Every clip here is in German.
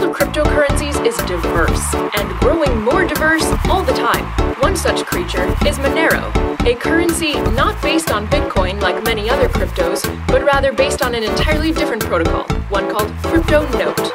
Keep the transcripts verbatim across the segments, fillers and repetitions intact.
of cryptocurrencies is diverse and growing more diverse all the time. One such creature is Monero, a currency not based on Bitcoin like many other cryptos, but rather based on an entirely different protocol, one called CryptoNote.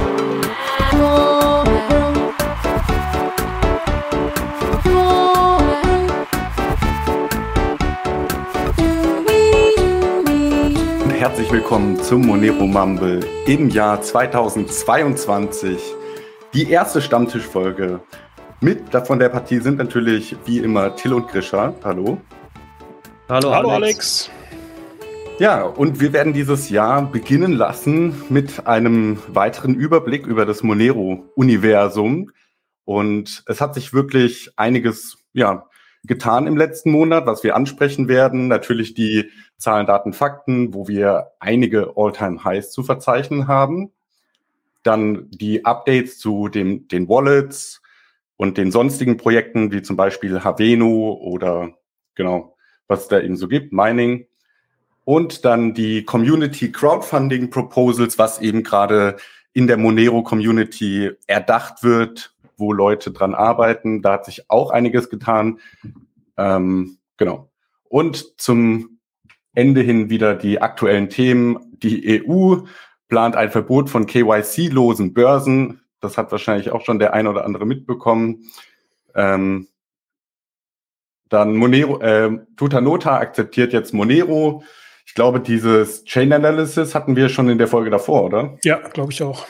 Herzlich willkommen zum Monero Mumble im Jahr zweitausendzweiundzwanzig. Die erste Stammtischfolge. Mit von der Partie sind natürlich wie immer Till und Grisha. Hallo. Hallo, Hallo Alex. Alex. Ja, und wir werden dieses Jahr beginnen lassen mit einem weiteren Überblick über das Monero-Universum. Und es hat sich wirklich einiges, ja, getan im letzten Monat, was wir ansprechen werden. Natürlich die Zahlen, Daten, Fakten, wo wir einige All-Time-Highs zu verzeichnen haben. Dann die Updates zu dem, den Wallets und den sonstigen Projekten, wie zum Beispiel Haveno oder genau, was es da eben so gibt, Mining. Und dann die Community Crowdfunding Proposals, was eben gerade in der Monero Community erdacht wird, wo Leute dran arbeiten. Da hat sich auch einiges getan. Ähm, genau. Und zum Ende hin wieder die aktuellen Themen. Die E U plant ein Verbot von K Y C-losen Börsen. Das hat wahrscheinlich auch schon der ein oder andere mitbekommen. Ähm, dann Monero, äh, Tutanota akzeptiert jetzt Monero. Ich glaube, dieses Chain Analysis hatten wir schon in der Folge davor, oder? Ja, glaube ich auch.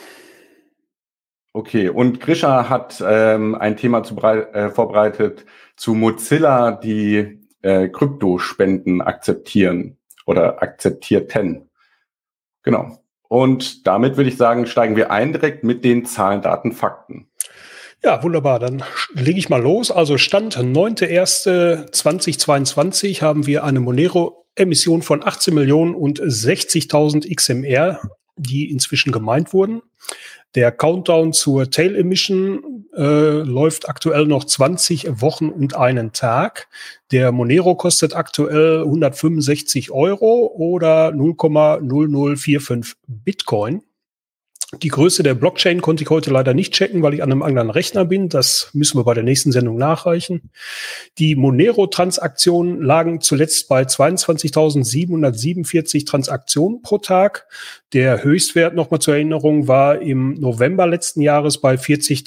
Okay, und Grisha hat ähm, ein Thema zu brei- äh, vorbereitet zu Mozilla, die äh, Kryptospenden akzeptieren oder akzeptierten. Genau. Und damit würde ich sagen, steigen wir ein direkt mit den Zahlen, Daten, Fakten. Ja, wunderbar. Dann lege ich mal los. Also Stand neunter erster zweitausendzweiundzwanzig haben wir eine Monero-Emission von achtzehn Millionen und sechzigtausend X M R, die inzwischen gemeint wurden. Der Countdown zur Tail Emission äh, läuft aktuell noch zwanzig Wochen und einen Tag. Der Monero kostet aktuell hundertfünfundsechzig Euro oder null Komma null null vier fünf Bitcoin. Die Größe der Blockchain konnte ich heute leider nicht checken, weil ich an einem anderen Rechner bin. Das müssen wir bei der nächsten Sendung nachreichen. Die Monero-Transaktionen lagen zuletzt bei zweiundzwanzigtausendsiebenhundertsiebenundvierzig Transaktionen pro Tag. Der Höchstwert, nochmal zur Erinnerung, war im November letzten Jahres bei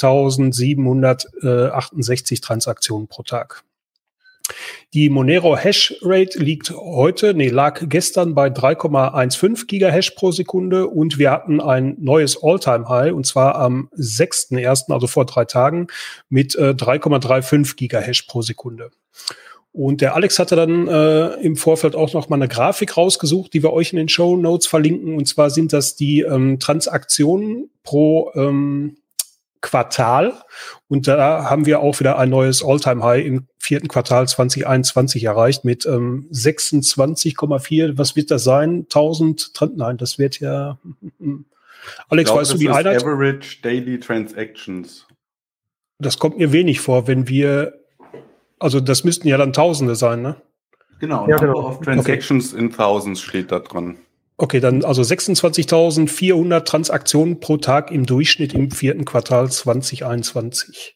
vierzigtausendsiebenhundertachtundsechzig Transaktionen pro Tag. Die Monero Hash Rate liegt heute, nee, lag gestern bei drei Komma fünfzehn Gigahash pro Sekunde und wir hatten ein neues All-Time-High und zwar am sechster erster, also vor drei Tagen, mit äh, drei Komma fünfunddreißig Gigahash pro Sekunde. Und der Alex hatte dann äh, im Vorfeld auch noch mal eine Grafik rausgesucht, die wir euch in den Shownotes verlinken. Und zwar sind das die ähm, Transaktionen pro ähm, Quartal. Und da haben wir auch wieder ein neues All-Time-High im vierten Quartal zwanzig einundzwanzig erreicht mit ähm, sechsundzwanzig Komma vier. Was wird das sein? tausend? Nein, das wird ja... Alex, glaub, weißt du die Einheit? Average Daily Transactions. Das kommt mir wenig vor, wenn wir... Also das müssten ja dann Tausende sein, ne? Genau, ja, Number genau. of Transactions okay. in Thousands steht da dran. Okay, dann also sechsundzwanzigtausendvierhundert Transaktionen pro Tag im Durchschnitt im vierten Quartal zwanzig einundzwanzig.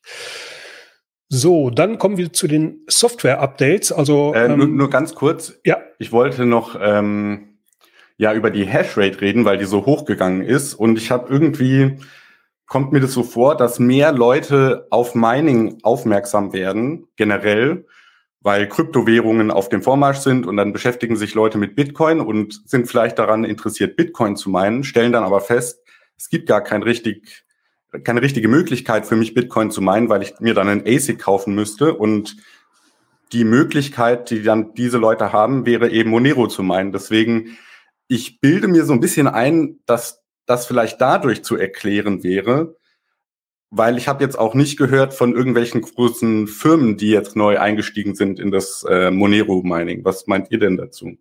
So, dann kommen wir zu den Software-Updates. Also äh, ähm, nur, nur ganz kurz. Ja. Ich wollte noch ähm, ja über die Hashrate reden, weil die so hochgegangen ist. Und ich habe irgendwie, kommt mir das so vor, dass mehr Leute auf Mining aufmerksam werden, generell, weil Kryptowährungen auf dem Vormarsch sind und dann beschäftigen sich Leute mit Bitcoin und sind vielleicht daran interessiert, Bitcoin zu meinen, stellen dann aber fest, es gibt gar kein richtig, keine richtige Möglichkeit für mich, Bitcoin zu meinen, weil ich mir dann einen A S I C kaufen müsste und die Möglichkeit, die dann diese Leute haben, wäre eben Monero zu meinen. Deswegen, ich bilde mir so ein bisschen ein, dass das vielleicht dadurch zu erklären wäre, weil ich habe jetzt auch nicht gehört von irgendwelchen großen Firmen, die jetzt neu eingestiegen sind in das äh, Monero-Mining. Was meint ihr denn dazu?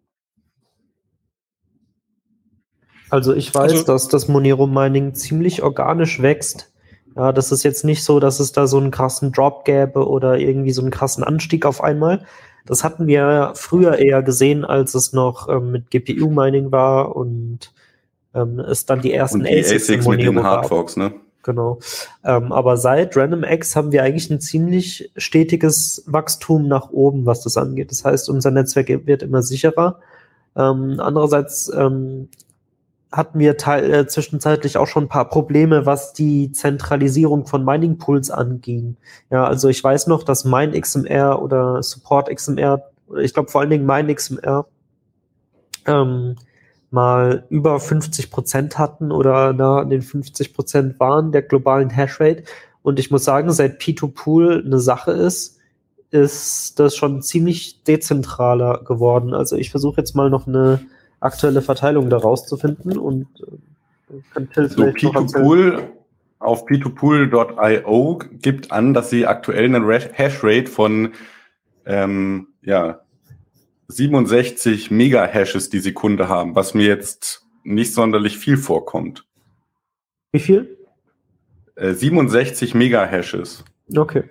Also ich weiß, Also, dass das Monero-Mining ziemlich organisch wächst. Ja, das ist jetzt nicht so, dass es da so einen krassen Drop gäbe oder irgendwie so einen krassen Anstieg auf einmal. Das hatten wir früher eher gesehen, als es noch ähm, mit G P U-Mining war und ähm, es dann die ersten und die A S I Cs mit den Hardforks, ne? Genau. Ähm, aber seit RandomX haben wir eigentlich ein ziemlich stetiges Wachstum nach oben, was das angeht. Das heißt, unser Netzwerk wird immer sicherer. Ähm, andererseits ähm, hatten wir teil, äh, zwischenzeitlich auch schon ein paar Probleme, was die Zentralisierung von Mining Pools anging. Ja, also ich weiß noch, dass MineXMR oder SupportXMR, oder ich glaube vor allen Dingen MineXMR, ähm, mal über fünfzig Prozent hatten oder nah an den fünfzig Prozent waren der globalen Hashrate. Und ich muss sagen, seit P zwei Pool eine Sache ist, ist das schon ziemlich dezentraler geworden. Also ich versuche jetzt mal noch eine aktuelle Verteilung daraus zu finden und äh, kann Till So, vielleicht P noch zwei erzählen. Pool auf P zwei Pool Punkt i o gibt an, dass sie aktuell eine Ra- Hashrate von ähm, ja, siebenundsechzig Megahashes die Sekunde haben, was mir jetzt nicht sonderlich viel vorkommt. Wie viel? Äh, siebenundsechzig Megahashes. Okay.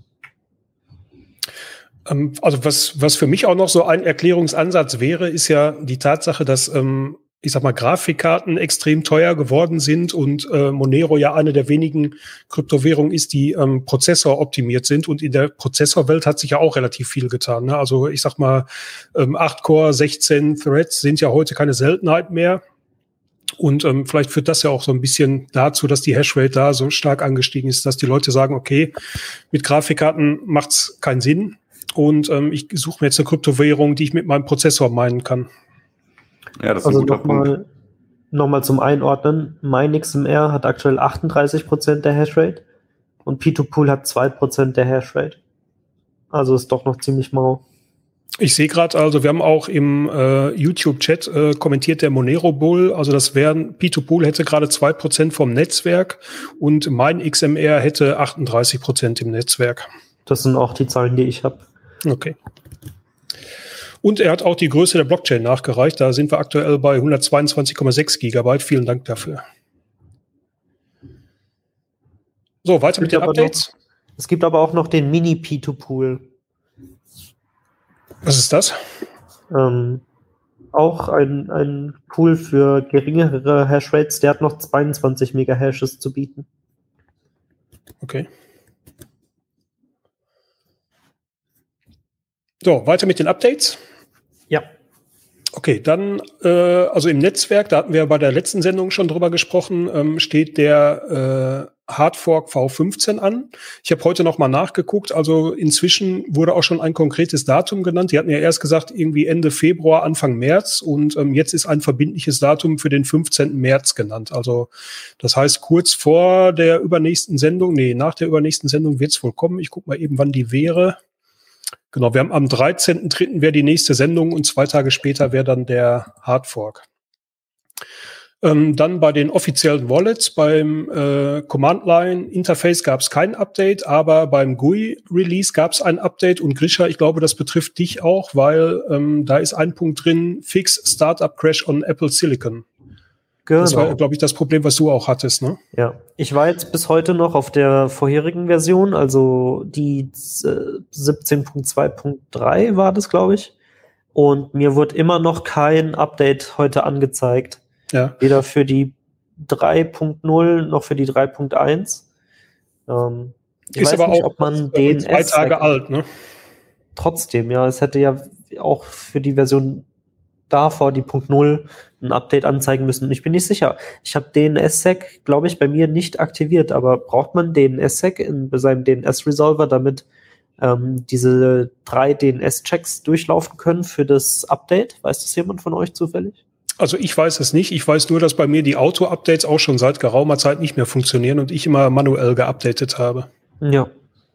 Ähm, also was, was für mich auch noch so ein Erklärungsansatz wäre, ist ja die Tatsache, dass, ähm, ich sag mal, Grafikkarten extrem teuer geworden sind und äh, Monero ja eine der wenigen Kryptowährungen ist, die ähm, Prozessor optimiert sind. Und in der Prozessorwelt hat sich ja auch relativ viel getan. Ne? Also ich sag mal, ähm, acht Core, sechzehn Threads sind ja heute keine Seltenheit mehr. Und ähm, vielleicht führt das ja auch so ein bisschen dazu, dass die Hashrate da so stark angestiegen ist, dass die Leute sagen, okay, mit Grafikkarten macht's keinen Sinn. Und ähm, ich suche mir jetzt eine Kryptowährung, die ich mit meinem Prozessor meinen kann. Ja, das ist Also ein guter Punkt. nochmal noch mal zum Einordnen. MineXMR hat aktuell achtunddreißig Prozent der Hashrate und P zwei Pool hat zwei Prozent der Hashrate. Also ist doch noch ziemlich mau. Ich sehe gerade, also wir haben auch im äh, YouTube-Chat äh, kommentiert der Monero Bull, also das wären, P zwei Pool hätte gerade zwei Prozent vom Netzwerk und MineXMR hätte achtunddreißig Prozent im Netzwerk. Das sind auch die Zahlen, die ich habe. Okay. Und er hat auch die Größe der Blockchain nachgereicht. Da sind wir aktuell bei hundertzweiundzwanzig Komma sechs Gigabyte. Vielen Dank dafür. So, weiter mit den Updates. Noch, es gibt aber auch noch den Mini-P zwei Pool. Was ist das? Ähm, auch ein, ein Pool für geringere Hashrates. Der hat noch zweiundzwanzig Megahashes zu bieten. Okay. So, weiter mit den Updates. Ja. Okay, dann, äh, also im Netzwerk, da hatten wir bei der letzten Sendung schon drüber gesprochen, ähm, steht der äh, Hardfork V fünfzehn an. Ich habe heute noch mal nachgeguckt, also inzwischen wurde auch schon ein konkretes Datum genannt. Die hatten ja erst gesagt, irgendwie Ende Februar, Anfang März und ähm, jetzt ist ein verbindliches Datum für den fünfzehnten März genannt. Also das heißt, kurz vor der übernächsten Sendung, nee, nach der übernächsten Sendung wird es wohl kommen. Ich gucke mal eben, wann die wäre. Genau, wir haben am dreizehnten dritten wäre die nächste Sendung und zwei Tage später wäre dann der Hardfork. Ähm, dann bei den offiziellen Wallets, beim äh, Command-Line-Interface gab es kein Update, aber beim G U I-Release gab es ein Update und Grisha, ich glaube, das betrifft dich auch, weil ähm, da ist ein Punkt drin, Fix Startup Crash on Apple Silicon. Genau. Das war, glaube ich, das Problem, was du auch hattest, ne? Ja, ich war jetzt bis heute noch auf der vorherigen Version, also die äh, siebzehn Punkt zwei Punkt drei war das, glaube ich. Und mir wurde immer noch kein Update heute angezeigt. Ja. Weder für die drei Punkt null noch für die drei Punkt eins. Ähm, ich ist weiß aber nicht, auch ob man D N S zwei Tage D N S alt, ne? Trotzdem, ja, es hätte ja auch für die Version davor, die Punkt null, ein Update anzeigen müssen. Ich bin nicht sicher. Ich habe D N S-Sec, glaube ich, bei mir nicht aktiviert, aber braucht man D N S-Sec in bei seinem D N S-Resolver, damit ähm, diese drei D N S-Checks durchlaufen können für das Update? Weiß das jemand von euch zufällig? Also ich weiß es nicht. Ich weiß nur, dass bei mir die Auto-Updates auch schon seit geraumer Zeit nicht mehr funktionieren und ich immer manuell geupdatet habe. Ja.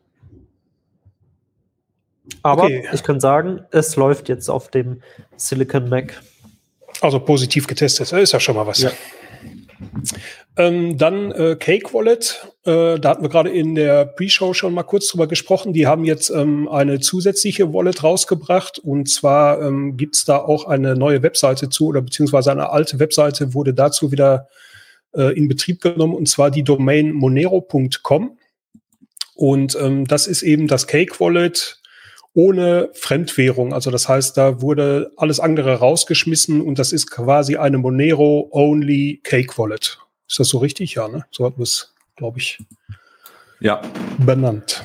Aber Okay. ich kann sagen, es läuft jetzt auf dem Silicon Mac. Also positiv getestet, ist ja schon mal was. Ja. Ähm, dann äh, Cake Wallet, äh, da hatten wir gerade in der Pre-Show schon mal kurz drüber gesprochen. Die haben jetzt ähm, eine zusätzliche Wallet rausgebracht und zwar ähm, gibt es da auch eine neue Webseite zu oder beziehungsweise eine alte Webseite wurde dazu wieder äh, in Betrieb genommen und zwar die Domain monero punkt com und ähm, das ist eben das Cake Wallet ohne Fremdwährung. Also das heißt, da wurde alles andere rausgeschmissen und das ist quasi eine Monero-only Cake Wallet. Ist das so richtig? Ja, ne? So hatten wir es glaube ich, ja. benannt.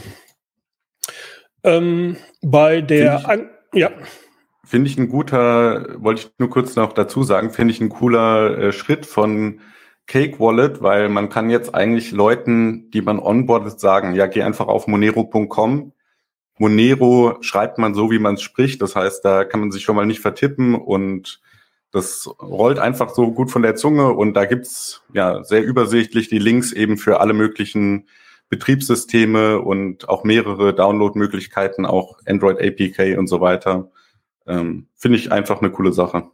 Ähm, bei der, Find ich, ja. Finde ich ein guter, wollte ich nur kurz noch dazu sagen, finde ich ein cooler äh, Schritt von Cake Wallet, weil man kann jetzt eigentlich Leuten, die man onboardet, sagen, ja, geh einfach auf monero punkt com. Monero schreibt man so, wie man es spricht. Das heißt, da kann man sich schon mal nicht vertippen und das rollt einfach so gut von der Zunge und da gibt's ja sehr übersichtlich die Links eben für alle möglichen Betriebssysteme und auch mehrere Download-Möglichkeiten, auch Android A P K und so weiter. Ähm, finde ich einfach eine coole Sache.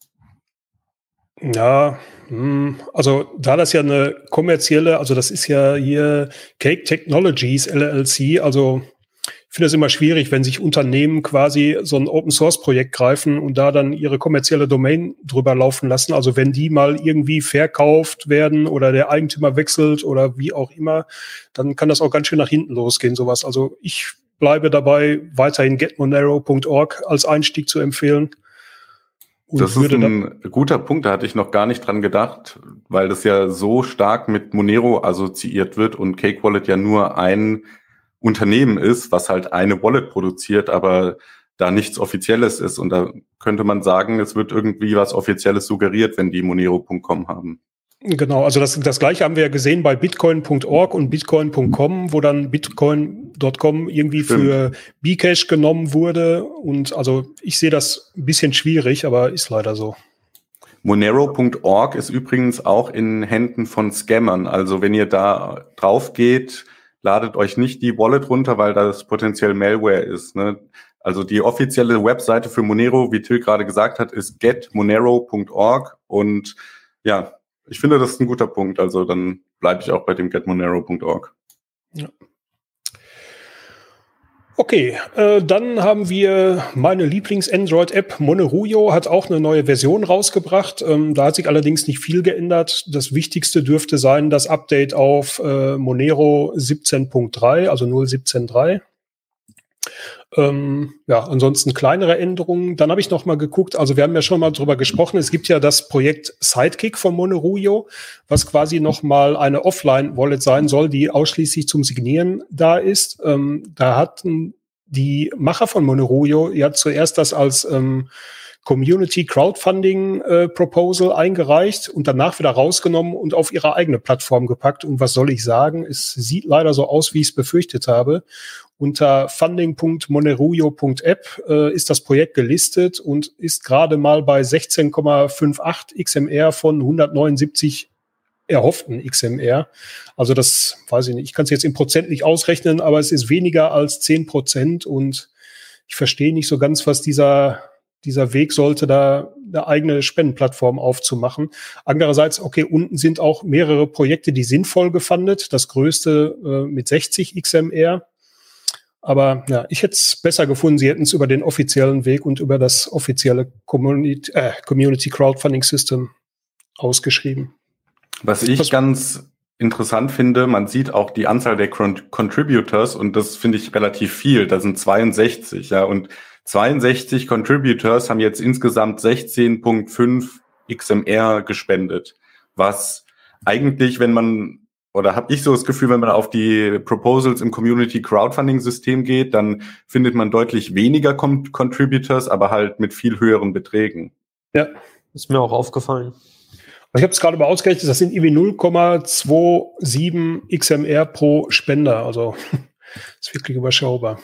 Ja, also da das ja eine kommerzielle, also das ist ja hier Cake Technologies L L C, also ich finde es immer schwierig, wenn sich Unternehmen quasi so ein Open-Source-Projekt greifen und da dann ihre kommerzielle Domain drüber laufen lassen. Also wenn die mal irgendwie verkauft werden oder der Eigentümer wechselt oder wie auch immer, dann kann das auch ganz schön nach hinten losgehen, sowas. Also ich bleibe dabei, weiterhin get monero punkt org als Einstieg zu empfehlen. Und das ist ein guter Punkt, da hatte ich noch gar nicht dran gedacht, weil das ja so stark mit Monero assoziiert wird und Cake Wallet ja nur ein Unternehmen ist, was halt eine Wallet produziert, aber da nichts Offizielles ist. Und da könnte man sagen, es wird irgendwie was Offizielles suggeriert, wenn die monero punkt com haben. Genau, also das, das Gleiche haben wir ja gesehen bei bitcoin punkt org und bitcoin punkt com, wo dann bitcoin punkt com irgendwie Stimmt. für Bcash genommen wurde. Und also ich sehe das ein bisschen schwierig, aber ist leider so. monero punkt org ist übrigens auch in Händen von Scammern. Also wenn ihr da drauf geht, ladet euch nicht die Wallet runter, weil das potenziell Malware ist. Ne? Also die offizielle Webseite für Monero, wie Till gerade gesagt hat, ist get monero punkt org. Und ja, ich finde, das ist ein guter Punkt. Also dann bleibe ich auch bei dem get monero punkt org. Ja. Okay, äh, dann haben wir meine Lieblings-Android-App Monerujo, hat auch eine neue Version rausgebracht. Ähm, da hat sich allerdings nicht viel geändert. Das Wichtigste dürfte sein, das Update auf äh, Monero siebzehn Punkt drei, also null siebzehn Punkt drei. Ähm, ja, ansonsten kleinere Änderungen. Dann habe ich noch mal geguckt, also wir haben ja schon mal drüber gesprochen, es gibt ja das Projekt Sidekick von Monerujo, was quasi noch mal eine Offline-Wallet sein soll, die ausschließlich zum Signieren da ist. Ähm, da hatten die Macher von Monerujo ja zuerst das als ähm, Community Crowdfunding äh, Proposal eingereicht und danach wieder rausgenommen und auf ihre eigene Plattform gepackt. Und was soll ich sagen? Es sieht leider so aus, wie ich es befürchtet habe. Unter funding punkt monerujo punkt app äh, ist das Projekt gelistet und ist gerade mal bei sechzehn Komma achtundfünfzig X M R von hundertneunundsiebzig erhofften X M R. Also das weiß ich nicht. Ich kann es jetzt in Prozent nicht ausrechnen, aber es ist weniger als zehn Prozent und ich verstehe nicht so ganz, was dieser dieser Weg sollte, da eine eigene Spendenplattform aufzumachen. Andererseits, okay, unten sind auch mehrere Projekte, die sinnvoll gefundet. Das größte äh, mit sechzig X M R. Aber ja, ich hätte es besser gefunden, sie hätten es über den offiziellen Weg und über das offizielle Community, äh, Community Crowdfunding System ausgeschrieben. Was ich Was, ganz interessant finde, man sieht auch die Anzahl der Contributors und das finde ich relativ viel. Da sind zweiundsechzig, ja, und zweiundsechzig Contributors haben jetzt insgesamt sechzehn Komma fünf X M R gespendet, was eigentlich, wenn man, oder habe ich so das Gefühl, wenn man auf die Proposals im Community Crowdfunding System geht, dann findet man deutlich weniger Con- Contributors, aber halt mit viel höheren Beträgen. Ja, ist mir auch aufgefallen. Ich habe es gerade mal ausgerechnet, das sind irgendwie null Komma siebenundzwanzig X M R pro Spender, also ist wirklich überschaubar.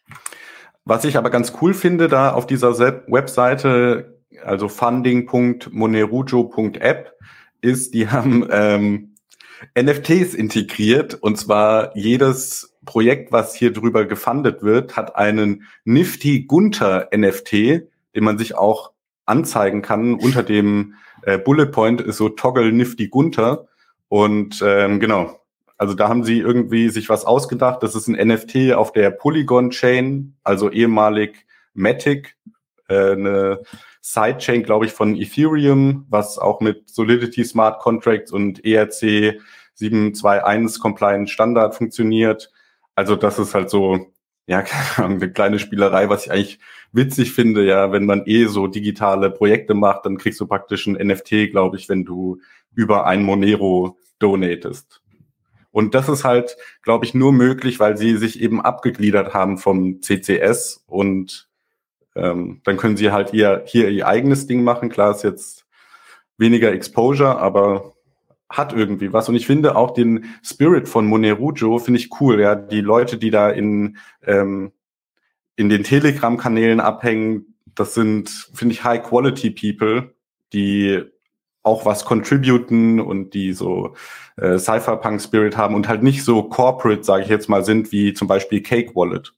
Was ich aber ganz cool finde, da auf dieser Webseite, also funding punkt monerujo punkt app, ist, die haben ähm, N F Ts integriert. Und zwar jedes Projekt, was hier drüber gefundet wird, hat einen Nifty Gunter N F T, den man sich auch anzeigen kann. Unter dem äh, Bullet Point ist so Toggle Nifty Gunter. Und ähm, genau. Also da haben sie irgendwie sich was ausgedacht. Das ist ein N F T auf der Polygon-Chain, also ehemalig Matic, äh, eine Sidechain, glaube ich, von Ethereum, was auch mit Solidity Smart Contracts und E R C sieben zwei eins Compliant Standard funktioniert. Also das ist halt so, ja, eine kleine Spielerei, was ich eigentlich witzig finde. Ja, wenn man eh so digitale Projekte macht, dann kriegst du praktisch ein N F T, glaube ich, wenn du über ein Monero donatest. Und das ist halt, glaube ich, nur möglich, weil sie sich eben abgegliedert haben vom C C S und ähm, dann können sie halt ihr, hier ihr eigenes Ding machen. Klar ist jetzt weniger Exposure, aber hat irgendwie was. Und ich finde auch den Spirit von Monerujo finde ich cool. Ja, die Leute, die da in ähm, in den Telegram-Kanälen abhängen, das sind, finde ich, High-Quality-People, die auch was contributen und die so äh, Cypherpunk-Spirit haben und halt nicht so corporate, sage ich jetzt mal, sind wie zum Beispiel Cake Wallet.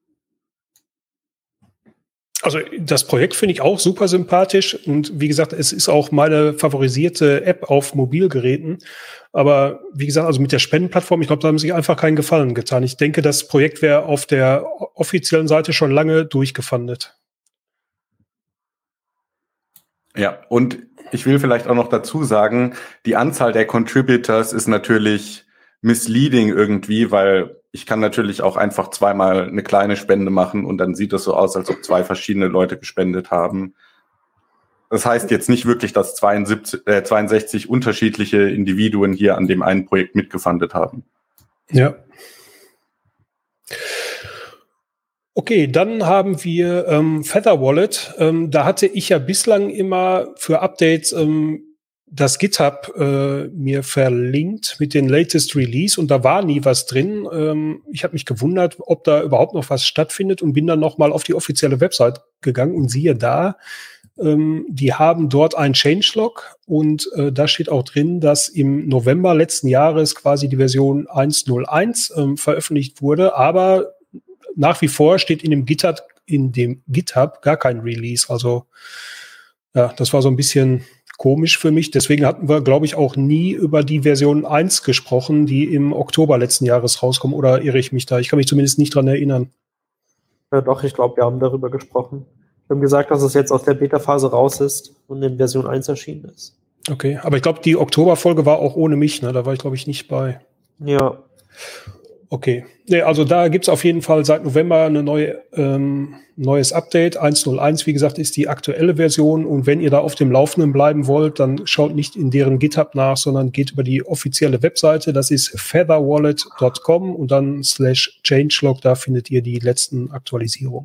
Also das Projekt finde ich auch super sympathisch und wie gesagt, es ist auch meine favorisierte App auf Mobilgeräten. Aber wie gesagt, also mit der Spendenplattform, ich glaube, da haben sie sich einfach keinen Gefallen getan. Ich denke, das Projekt wäre auf der offiziellen Seite schon lange durchgefundet. Ja, und ich will vielleicht auch noch dazu sagen, die Anzahl der Contributors ist natürlich misleading irgendwie, weil ich kann natürlich auch einfach zweimal eine kleine Spende machen und dann sieht es so aus, als ob zwei verschiedene Leute gespendet haben. Das heißt jetzt nicht wirklich, dass zweiundsiebzig, äh, zweiundsechzig unterschiedliche Individuen hier an dem einen Projekt mitgefundet haben. Ja. Okay, dann haben wir ähm, Feather Wallet. Ähm, da hatte ich ja bislang immer für Updates ähm, das GitHub äh, mir verlinkt mit den latest Release und da war nie was drin. Ähm, ich habe mich gewundert, ob da überhaupt noch was stattfindet und bin dann noch mal auf die offizielle Website gegangen und siehe da, ähm, die haben dort ein Changelog und äh, da steht auch drin, dass im November letzten Jahres quasi die Version eins Punkt null eins ähm, veröffentlicht wurde, aber nach wie vor steht in dem GitHub, in dem GitHub gar kein Release. Also ja, das war so ein bisschen komisch für mich. Deswegen hatten wir, glaube ich, auch nie über die Version eins gesprochen, die im Oktober letzten Jahres rauskommt. Oder irre ich mich da? Ich kann mich zumindest nicht dran erinnern. Ja, doch, ich glaube, wir haben darüber gesprochen. Wir haben gesagt, dass es jetzt aus der Beta-Phase raus ist und in Version eins erschienen ist. Okay, aber ich glaube, die Oktober-Folge war auch ohne mich. Ne? Da war ich, glaube ich, nicht bei. Ja. Okay, nee, also da gibt's auf jeden Fall seit November eine neue ähm, neues Update. eins Punkt null eins, wie gesagt, ist die aktuelle Version. Und wenn ihr da auf dem Laufenden bleiben wollt, dann schaut nicht in deren GitHub nach, sondern geht über die offizielle Webseite. Das ist featherwallet Punkt com und dann slash changelog. Da findet ihr die letzten Aktualisierungen.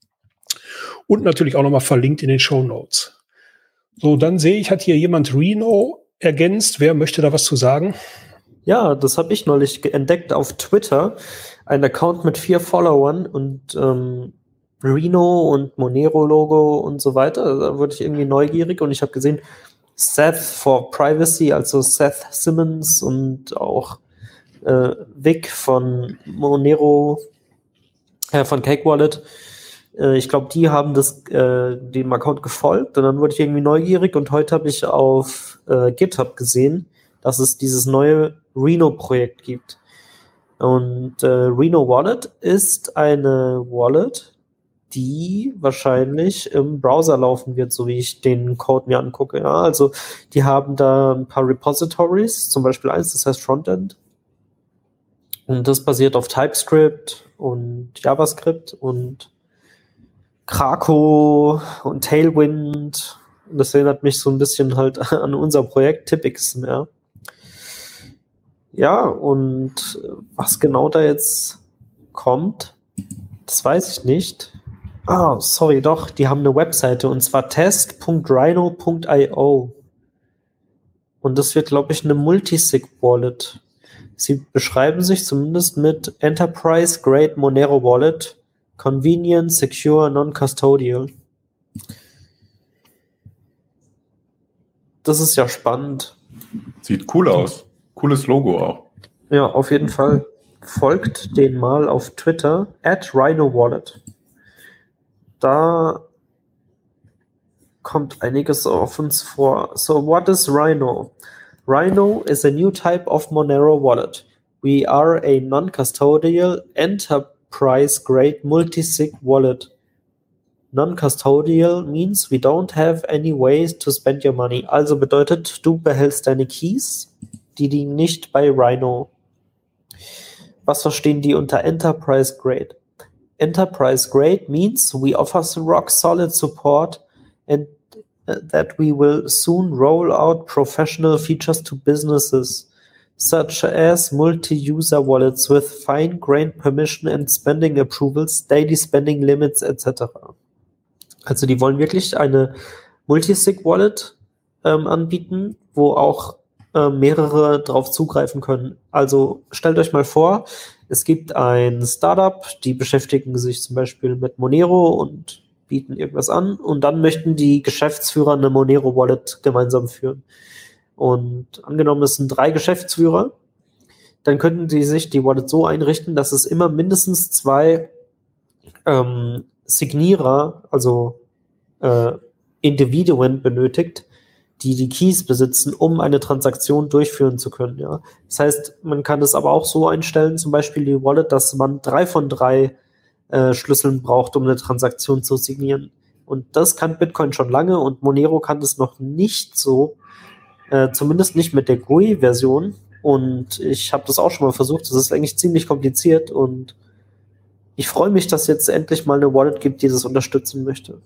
Und natürlich auch nochmal verlinkt in den Shownotes. So, dann sehe ich, hat hier jemand Reno ergänzt. Wer möchte da was zu sagen? Ja, das habe ich neulich entdeckt auf Twitter. Ein Account mit vier Followern und ähm, Reno und Monero-Logo und so weiter. Da wurde ich irgendwie neugierig und ich habe gesehen, Seth for Privacy, also Seth Simmons und auch äh, Vic von Monero, äh, von Cake Wallet. Äh, ich glaube, die haben das äh, dem Account gefolgt und dann wurde ich irgendwie neugierig und heute habe ich auf äh, GitHub gesehen, dass es dieses neue Reno-Projekt gibt. Und äh, Reno Wallet ist eine Wallet, die wahrscheinlich im Browser laufen wird, so wie ich den Code mir angucke. Ja, also die haben da ein paar Repositories, zum Beispiel eins, das heißt Frontend. Und das basiert auf TypeScript und JavaScript und Krakow und Tailwind. Und das erinnert mich so ein bisschen halt an unser Projekt TipXMR. Ja, und was genau da jetzt kommt, das weiß ich nicht. Ah, sorry, doch, die haben eine Webseite und zwar test Punkt rhino Punkt io. Und das wird, glaube ich, eine Multisig-Wallet. Sie beschreiben sich zumindest mit Enterprise-Grade Monero Wallet, Convenient, Secure, Non-Custodial. Das ist ja spannend. Sieht cool aus. Cooles Logo auch. Ja, auf jeden Fall. Folgt den mal auf Twitter, at Rhino Wallet. Da kommt einiges auf uns vor. So, what is Rhino? Rhino is a new type of Monero wallet. We are a non-custodial enterprise-grade multi-sig wallet. Non-custodial means we don't have any ways to spend your money. Also bedeutet, du behältst deine Keys, die liegen nicht bei Rhino. Was verstehen die unter Enterprise Grade? Enterprise Grade means we offer rock solid support and that we will soon roll out professional features to businesses. such as multi-user wallets with fine-grained permission and spending approvals, daily spending limits et cetera. Also die wollen wirklich eine Multisig-Wallet ähm, anbieten, wo auch äh, mehrere drauf zugreifen können. Also stellt euch mal vor, es gibt ein Startup, die beschäftigen sich zum Beispiel mit Monero und bieten irgendwas an und dann möchten die Geschäftsführer eine Monero-Wallet gemeinsam führen. Und angenommen, es sind drei Geschäftsführer, dann könnten sie sich die Wallet so einrichten, dass es immer mindestens zwei ähm, Signierer, also äh, Individuen benötigt, die die Keys besitzen, um eine Transaktion durchführen zu können. Ja. Das heißt, man kann es aber auch so einstellen, zum Beispiel die Wallet, dass man drei von drei äh, Schlüsseln braucht, um eine Transaktion zu signieren. Und das kann Bitcoin schon lange und Monero kann das noch nicht so, äh, zumindest nicht mit der G U I-Version. Und ich habe das auch schon mal versucht. Das ist eigentlich ziemlich kompliziert und ich freue mich, dass es jetzt endlich mal eine Wallet gibt, die das unterstützen möchte.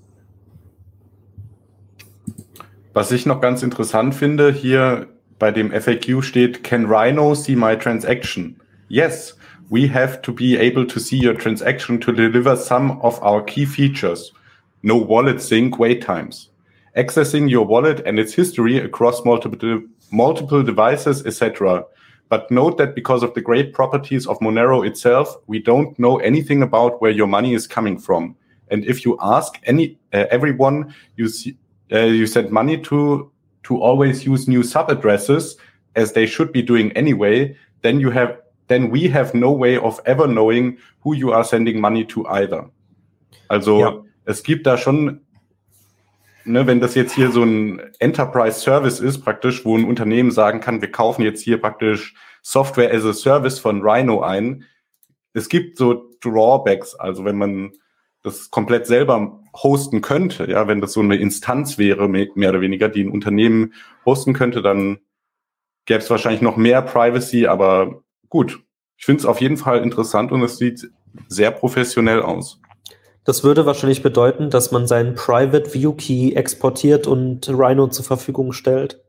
Was ich noch ganz interessant finde, hier bei dem F A Q steht, can Rhino see my transaction? Yes, we have to be able to see your transaction to deliver some of our key features. No wallet sync wait times. Accessing your wallet and its history across multiple, multiple devices, et cetera. But note that because of the great properties of Monero itself, we don't know anything about where your money is coming from. And if you ask any uh, everyone you see, Uh, you send money to to always use new sub-addresses, as they should be doing anyway, then you have then we have no way of ever knowing who you are sending money to either. Also ja. Es gibt da schon, ne, wenn das jetzt hier so ein Enterprise-Service ist, praktisch, wo ein Unternehmen sagen kann, wir kaufen jetzt hier praktisch Software as a Service von Rhino ein. Es gibt so Drawbacks, also wenn man das komplett selber hosten könnte, ja, wenn das so eine Instanz wäre, mehr oder weniger, die ein Unternehmen hosten könnte, dann gäbe es wahrscheinlich noch mehr Privacy, aber gut. Ich finde es auf jeden Fall interessant und es sieht sehr professionell aus. Das würde wahrscheinlich bedeuten, dass man seinen Private View Key exportiert und Rhino zur Verfügung stellt.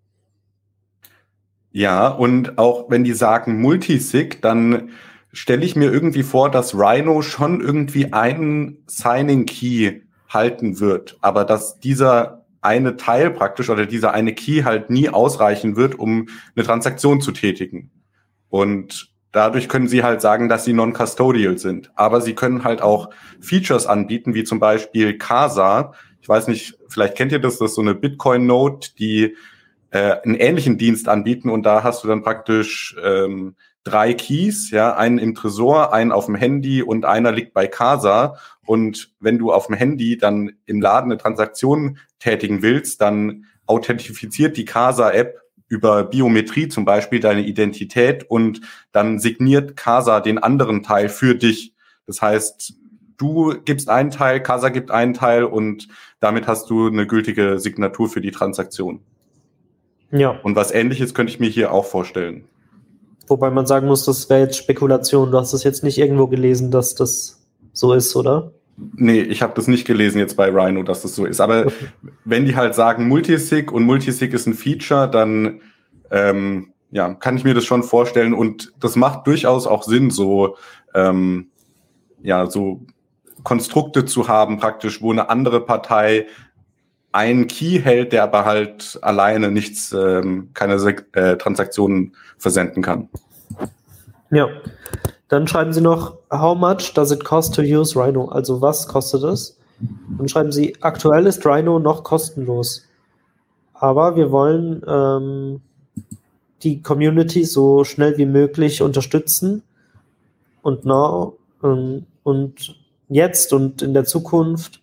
Ja, und auch wenn die sagen Multisig, dann stelle ich mir irgendwie vor, dass Rhino schon irgendwie einen Signing Key halten wird, aber dass dieser eine Teil praktisch oder dieser eine Key halt nie ausreichen wird, um eine Transaktion zu tätigen. Und dadurch können sie halt sagen, dass sie non-custodial sind. Aber sie können halt auch Features anbieten, wie zum Beispiel Casa. Ich weiß nicht, vielleicht kennt ihr das, das ist so eine Bitcoin-Node, die äh, einen ähnlichen Dienst anbieten und da hast du dann praktisch ähm, drei Keys, ja, einen im Tresor, einen auf dem Handy und einer liegt bei Casa. Und wenn du auf dem Handy dann im Laden eine Transaktion tätigen willst, dann authentifiziert die Casa-App über Biometrie zum Beispiel deine Identität und dann signiert Casa den anderen Teil für dich. Das heißt, du gibst einen Teil, Casa gibt einen Teil und damit hast du eine gültige Signatur für die Transaktion. Ja. Und was Ähnliches könnte ich mir hier auch vorstellen. Wobei man sagen muss, das wäre jetzt Spekulation. Du hast es jetzt nicht irgendwo gelesen, dass das so ist, oder? Nee, ich habe das nicht gelesen jetzt bei Rhino, dass das so ist. Aber okay. Wenn die halt sagen Multisig und Multisig ist ein Feature, dann ähm, ja, kann ich mir das schon vorstellen. Und das macht durchaus auch Sinn, so ähm, ja, so Konstrukte zu haben, praktisch, wo eine andere Partei einen Key hält, der aber halt alleine nichts, ähm, keine äh, Transaktionen versenden kann. Ja, dann schreiben Sie noch, how much does it cost to use Rhino? Also was kostet es? Dann schreiben Sie, aktuell ist Rhino noch kostenlos. Aber wir wollen ähm, die Community so schnell wie möglich unterstützen. Und now ähm, und jetzt und in der Zukunft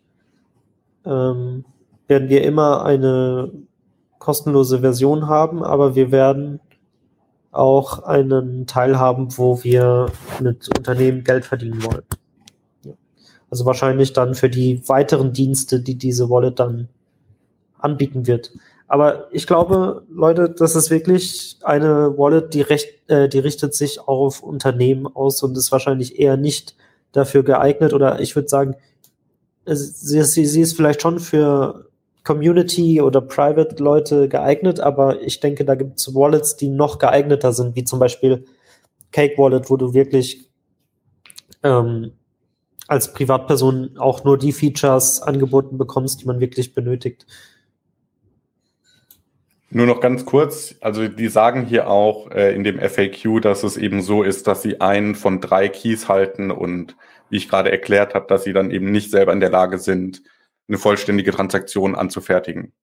ähm, werden wir immer eine kostenlose Version haben, aber wir werden auch einen Teil haben, wo wir mit Unternehmen Geld verdienen wollen. Ja. Also wahrscheinlich dann für die weiteren Dienste, die diese Wallet dann anbieten wird. Aber ich glaube, Leute, das ist wirklich eine Wallet, die, recht, äh, die richtet sich auch auf Unternehmen aus und ist wahrscheinlich eher nicht dafür geeignet oder ich würde sagen, sie, sie, sie ist vielleicht schon für Community- oder Private-Leute geeignet, aber ich denke, da gibt es Wallets, die noch geeigneter sind, wie zum Beispiel Cake Wallet, wo du wirklich ähm, als Privatperson auch nur die Features angeboten bekommst, die man wirklich benötigt. Nur noch ganz kurz, also die sagen hier auch äh, in dem F A Q, dass es eben so ist, dass sie einen von drei Keys halten und wie ich gerade erklärt habe, dass sie dann eben nicht selber in der Lage sind, eine vollständige Transaktion anzufertigen.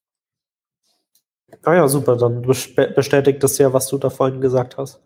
Ah ja, super, dann bestätigt das ja, was du da vorhin gesagt hast.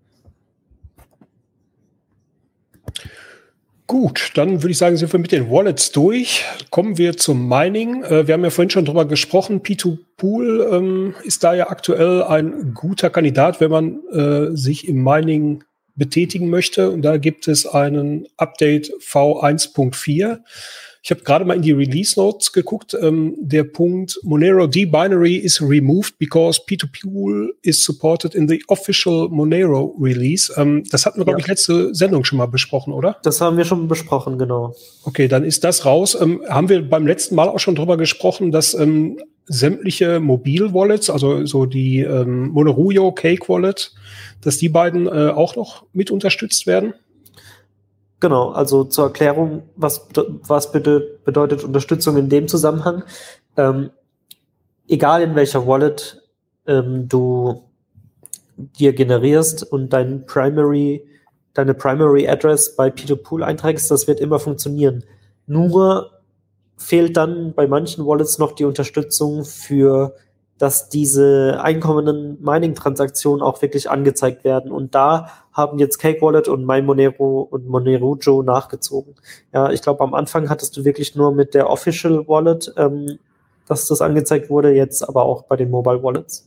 Gut, dann würde ich sagen, sind wir mit den Wallets durch. Kommen wir zum Mining. Äh, wir haben ja vorhin schon drüber gesprochen. P zwei Pool ähm, ist da ja aktuell ein guter Kandidat, wenn man äh, sich im Mining betätigen möchte. Und da gibt es einen Update V eins Punkt vier. Ich habe gerade mal in die Release Notes geguckt. Ähm, der Punkt Monero D-Binary is removed because P zwei Pool is supported in the official Monero release. Ähm, das hatten wir, glaube ich, letzte Sendung schon mal besprochen, oder? Das haben wir schon besprochen, genau. Okay, dann ist das raus. Ähm, haben wir beim letzten Mal auch schon drüber gesprochen, dass ähm, sämtliche Mobil-Wallets, also so die ähm, Monerujo, Cake Wallet, dass die beiden äh, auch noch mit unterstützt werden? Genau, also zur Erklärung, was, was bedeutet, bedeutet Unterstützung in dem Zusammenhang. Ähm, egal in welcher Wallet ähm, du dir generierst und dein Primary, deine Primary Address bei P zwei Pool einträgst, das wird immer funktionieren. Nur fehlt dann bei manchen Wallets noch die Unterstützung für, dass diese einkommenden Mining-Transaktionen auch wirklich angezeigt werden. Und da haben jetzt Cake Wallet und MyMonero und Monerujo nachgezogen. Ja, ich glaube, am Anfang hattest du wirklich nur mit der Official Wallet, ähm, dass das angezeigt wurde, jetzt aber auch bei den Mobile Wallets.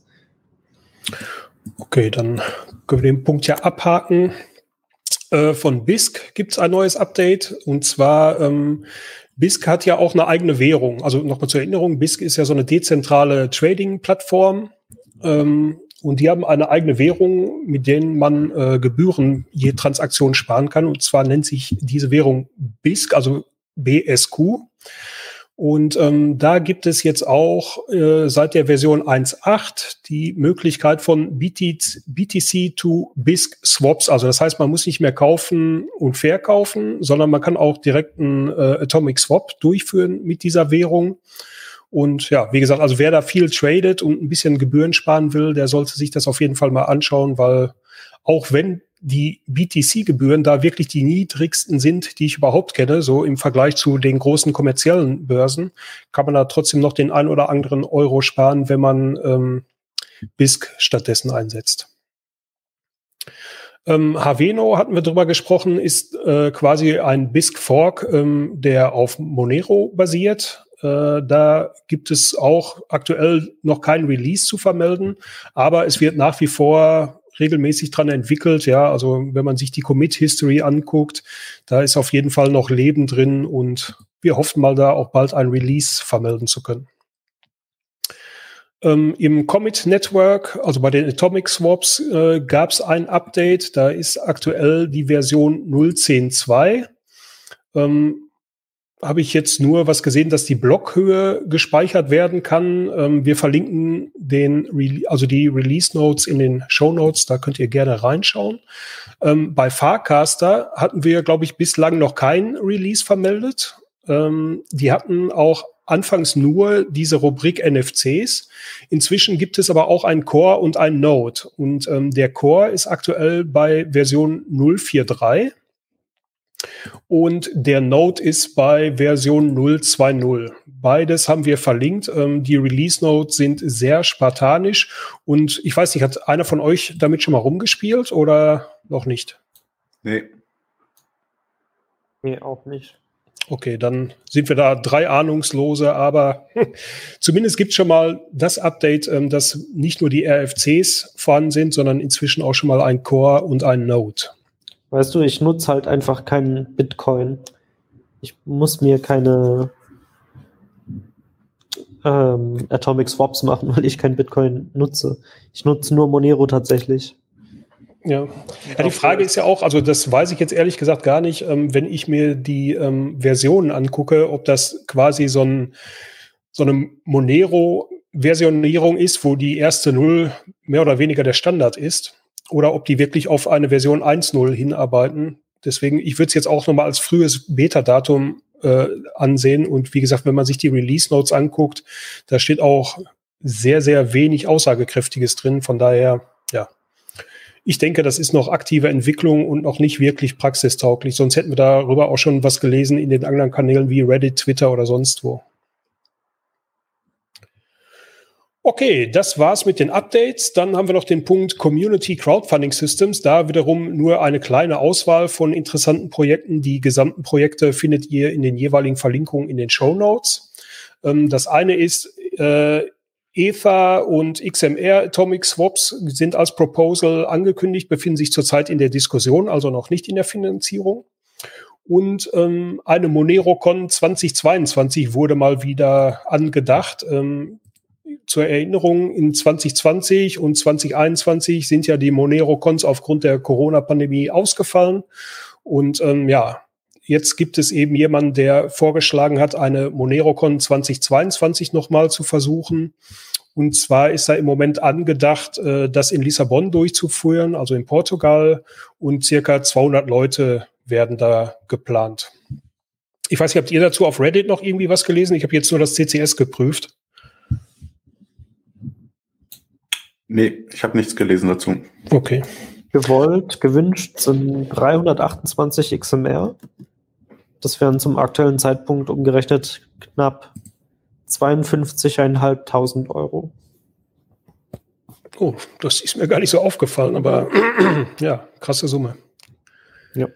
Okay, dann können wir den Punkt ja abhaken. Äh, von B I S C gibt es ein neues Update. Und zwar ähm, B I S C hat ja auch eine eigene Währung. Also nochmal zur Erinnerung, B I S C ist ja so eine dezentrale Trading-Plattform. Ähm, und die haben eine eigene Währung, mit denen man äh, Gebühren je Transaktion sparen kann. Und zwar nennt sich diese Währung B I S C, also B S Q. Und ähm, da gibt es jetzt auch äh, seit der Version eins Punkt acht die Möglichkeit von B T C to B I S C Swaps. Also das heißt, man muss nicht mehr kaufen und verkaufen, sondern man kann auch direkt einen äh, Atomic Swap durchführen mit dieser Währung. Und ja, wie gesagt, also wer da viel tradet und ein bisschen Gebühren sparen will, der sollte sich das auf jeden Fall mal anschauen, weil auch wenn die B T C-Gebühren da wirklich die niedrigsten sind, die ich überhaupt kenne, so im Vergleich zu den großen kommerziellen Börsen, kann man da trotzdem noch den ein oder anderen Euro sparen, wenn man ähm, B I S C stattdessen einsetzt. Ähm, Haveno, hatten wir drüber gesprochen, ist äh, quasi ein B I S C-Fork, ähm, der auf Monero basiert. Äh, da gibt es auch aktuell noch kein Release zu vermelden, aber es wird nach wie vor regelmäßig dran entwickelt. Ja, also wenn man sich die Commit-History anguckt, da ist auf jeden Fall noch Leben drin und wir hoffen mal, da auch bald ein Release vermelden zu können. Ähm, Im Commit-Network, also bei den Atomic Swaps, äh, gab es ein Update. Da ist aktuell die Version null Punkt zehn Punkt zwei. Ähm, habe ich jetzt nur was gesehen, dass die Blockhöhe gespeichert werden kann. Ähm, wir verlinken den, Re- also die Release Notes in den Show Notes, da könnt ihr gerne reinschauen. Ähm, bei Farcaster hatten wir, glaube ich, bislang noch kein Release vermeldet. Ähm, die hatten auch anfangs nur diese Rubrik N F Cs. Inzwischen gibt es aber auch einen Core und einen Node. Und ähm, der Core ist aktuell bei Version null Punkt vier Punkt drei. Und der Node ist bei Version null Punkt zwei Punkt null. Beides haben wir verlinkt. Ähm, die Release-Notes sind sehr spartanisch. Und ich weiß nicht, hat einer von euch damit schon mal rumgespielt oder noch nicht? Nee. Nee, auch nicht. Okay, dann sind wir da drei Ahnungslose, aber zumindest gibt es schon mal das Update, ähm, dass nicht nur die R F Cs vorhanden sind, sondern inzwischen auch schon mal ein Core und ein Node. Weißt du, ich nutze halt einfach keinen Bitcoin. Ich muss mir keine ähm, Atomic Swaps machen, weil ich kein Bitcoin nutze. Ich nutze nur Monero tatsächlich. Ja. Ja, die Frage ist ja auch, also das weiß ich jetzt ehrlich gesagt gar nicht, ähm, wenn ich mir die ähm, Versionen angucke, ob das quasi so ein so eine Monero-Versionierung ist, wo die erste Null mehr oder weniger der Standard ist, oder ob die wirklich auf eine Version eins Punkt null hinarbeiten. Deswegen, ich würde es jetzt auch nochmal als frühes Beta-Datum äh, ansehen. Und wie gesagt, wenn man sich die Release-Notes anguckt, da steht auch sehr, sehr wenig Aussagekräftiges drin. Von daher, ja, ich denke, das ist noch aktive Entwicklung und noch nicht wirklich praxistauglich. Sonst hätten wir darüber auch schon was gelesen in den anderen Kanälen wie Reddit, Twitter oder sonst wo. Okay, das war's mit den Updates. Dann haben wir noch den Punkt Community Crowdfunding Systems. Da wiederum nur eine kleine Auswahl von interessanten Projekten. Die gesamten Projekte findet ihr in den jeweiligen Verlinkungen in den Shownotes. Ähm, das eine ist äh, Ether und X M R Atomic Swaps sind als Proposal angekündigt, befinden sich zurzeit in der Diskussion, also noch nicht in der Finanzierung. Und ähm, eine MoneroCon zweitausendzweiundzwanzig wurde mal wieder angedacht. Ähm, Zur Erinnerung, in zwanzig zwanzig und zwanzig einundzwanzig sind ja die MoneroCons aufgrund der Corona-Pandemie ausgefallen. Und ähm, ja, jetzt gibt es eben jemanden, der vorgeschlagen hat, eine MoneroCon zweitausendzweiundzwanzig nochmal zu versuchen. Und zwar ist da im Moment angedacht, äh, das in Lissabon durchzuführen, also in Portugal. Und circa zweihundert Leute werden da geplant. Ich weiß nicht, habt ihr dazu auf Reddit noch irgendwie was gelesen? Ich habe jetzt nur das C C S geprüft. Nee, ich habe nichts gelesen dazu. Okay. Gewollt, gewünscht sind dreihundertachtundzwanzig X M R. Das wären zum aktuellen Zeitpunkt umgerechnet knapp zweiundfünfzigtausendfünfhundert Euro. Oh, das ist mir gar nicht so aufgefallen, aber ja, krasse Summe. Ja.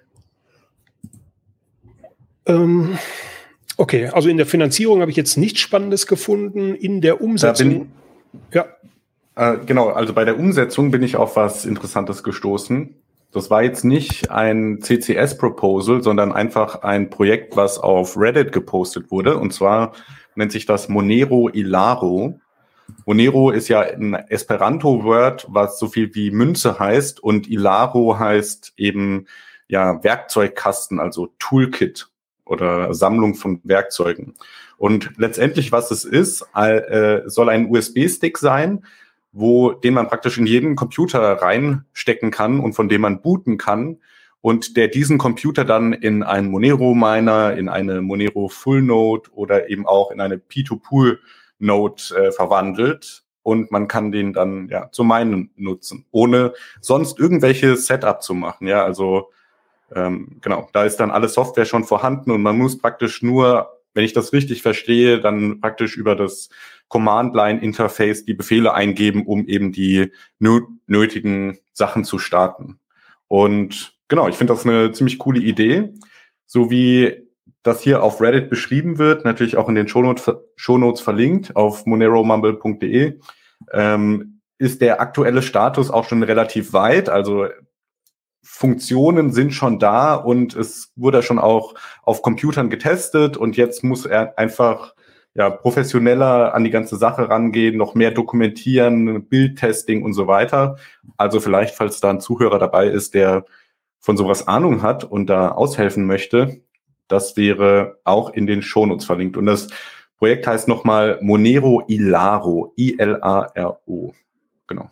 Ähm, okay, also in der Finanzierung habe ich jetzt nichts Spannendes gefunden. In der Umsetzung. Da bin, ja. Äh, genau, also bei der Umsetzung bin ich auf was Interessantes gestoßen. Das war jetzt nicht ein C C S-Proposal, sondern einfach ein Projekt, was auf Reddit gepostet wurde. Und zwar nennt sich das Monero Ilaro. Monero ist ja ein Esperanto-Word, was so viel wie Münze heißt. Und Ilaro heißt eben ja Werkzeugkasten, also Toolkit oder Sammlung von Werkzeugen. Und letztendlich, was es ist, äh, soll ein U S B-Stick sein, wo den man praktisch in jeden Computer reinstecken kann und von dem man booten kann und der diesen Computer dann in einen Monero-Miner, in eine Monero Full-Node oder eben auch in eine P zwei Pool-Node äh, verwandelt und man kann den dann ja zum Minen nutzen, ohne sonst irgendwelche Setup zu machen. Ja, also ähm, genau, da ist dann alle Software schon vorhanden und man muss praktisch nur, wenn ich das richtig verstehe, dann praktisch über das Command-Line-Interface die Befehle eingeben, um eben die nö- nötigen Sachen zu starten. Und genau, ich finde das eine ziemlich coole Idee. So wie das hier auf Reddit beschrieben wird, natürlich auch in den Shownotes, Shownotes verlinkt auf moneromumble punkt de, ähm, ist der aktuelle Status auch schon relativ weit. Also Funktionen sind schon da und es wurde schon auch auf Computern getestet und jetzt muss er einfach ja professioneller an die ganze Sache rangehen, noch mehr dokumentieren, Bildtesting und so weiter. Also vielleicht, falls da ein Zuhörer dabei ist, der von sowas Ahnung hat und da aushelfen möchte, das wäre auch in den Shownotes verlinkt. Und das Projekt heißt nochmal Monero Ilaro, I L A R O. Genau.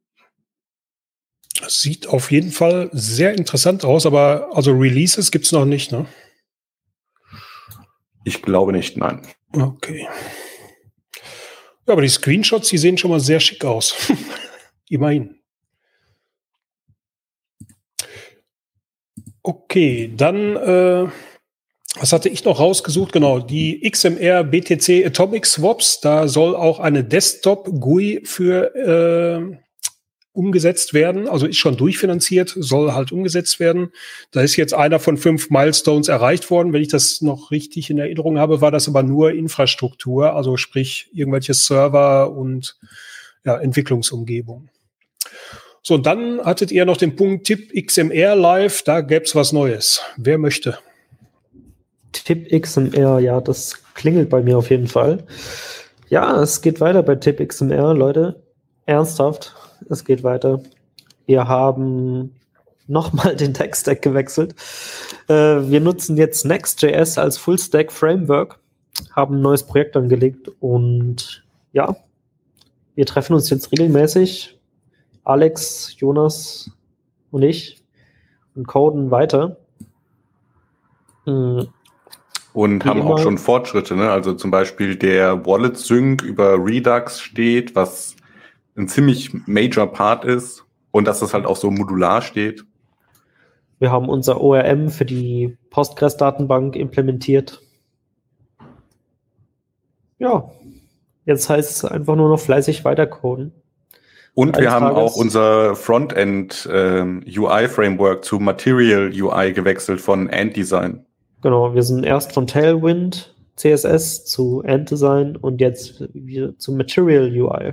Das sieht auf jeden Fall sehr interessant aus, aber also Releases gibt es noch nicht, ne? Ich glaube nicht, nein. Okay. Ja, aber die Screenshots, die sehen schon mal sehr schick aus. Immerhin. Okay, dann, äh, was hatte ich noch rausgesucht? Genau, die X M R B T C Atomic Swaps, da soll auch eine Desktop-G U I für äh, umgesetzt werden, also ist schon durchfinanziert, soll halt umgesetzt werden. Da ist jetzt einer von fünf Milestones erreicht worden. Wenn ich das noch richtig in Erinnerung habe, war das aber nur Infrastruktur, also sprich irgendwelche Server und ja, Entwicklungsumgebung. So, und dann hattet ihr noch den Punkt Tip X M R Live, da gäbe es was Neues. Wer möchte? Tip X M R, ja, das klingelt bei mir auf jeden Fall. Ja, es geht weiter bei Tip X M R, Leute. Ernsthaft. Es geht weiter. Wir haben nochmal den Tech-Stack gewechselt. Äh, wir nutzen jetzt Next.js als Full-Stack-Framework. haben ein neues Projekt angelegt und ja, wir treffen uns jetzt regelmäßig, Alex, Jonas und ich, und coden weiter. Und Wie haben immer. auch schon Fortschritte, ne? Also zum Beispiel der Wallet Sync über Redux steht, was ein ziemlich major Part ist, und dass das halt auch so modular steht. Wir haben unser O R M für die Postgres-Datenbank implementiert. Ja, jetzt heißt es einfach nur noch fleißig weitercoden. Und wir Eines haben Tages- auch unser Frontend ähm, U I-Framework zu Material U I gewechselt von Ant-Design. Genau, wir sind erst von Tailwind C S S zu Ant-Design und jetzt wieder zu Material U I.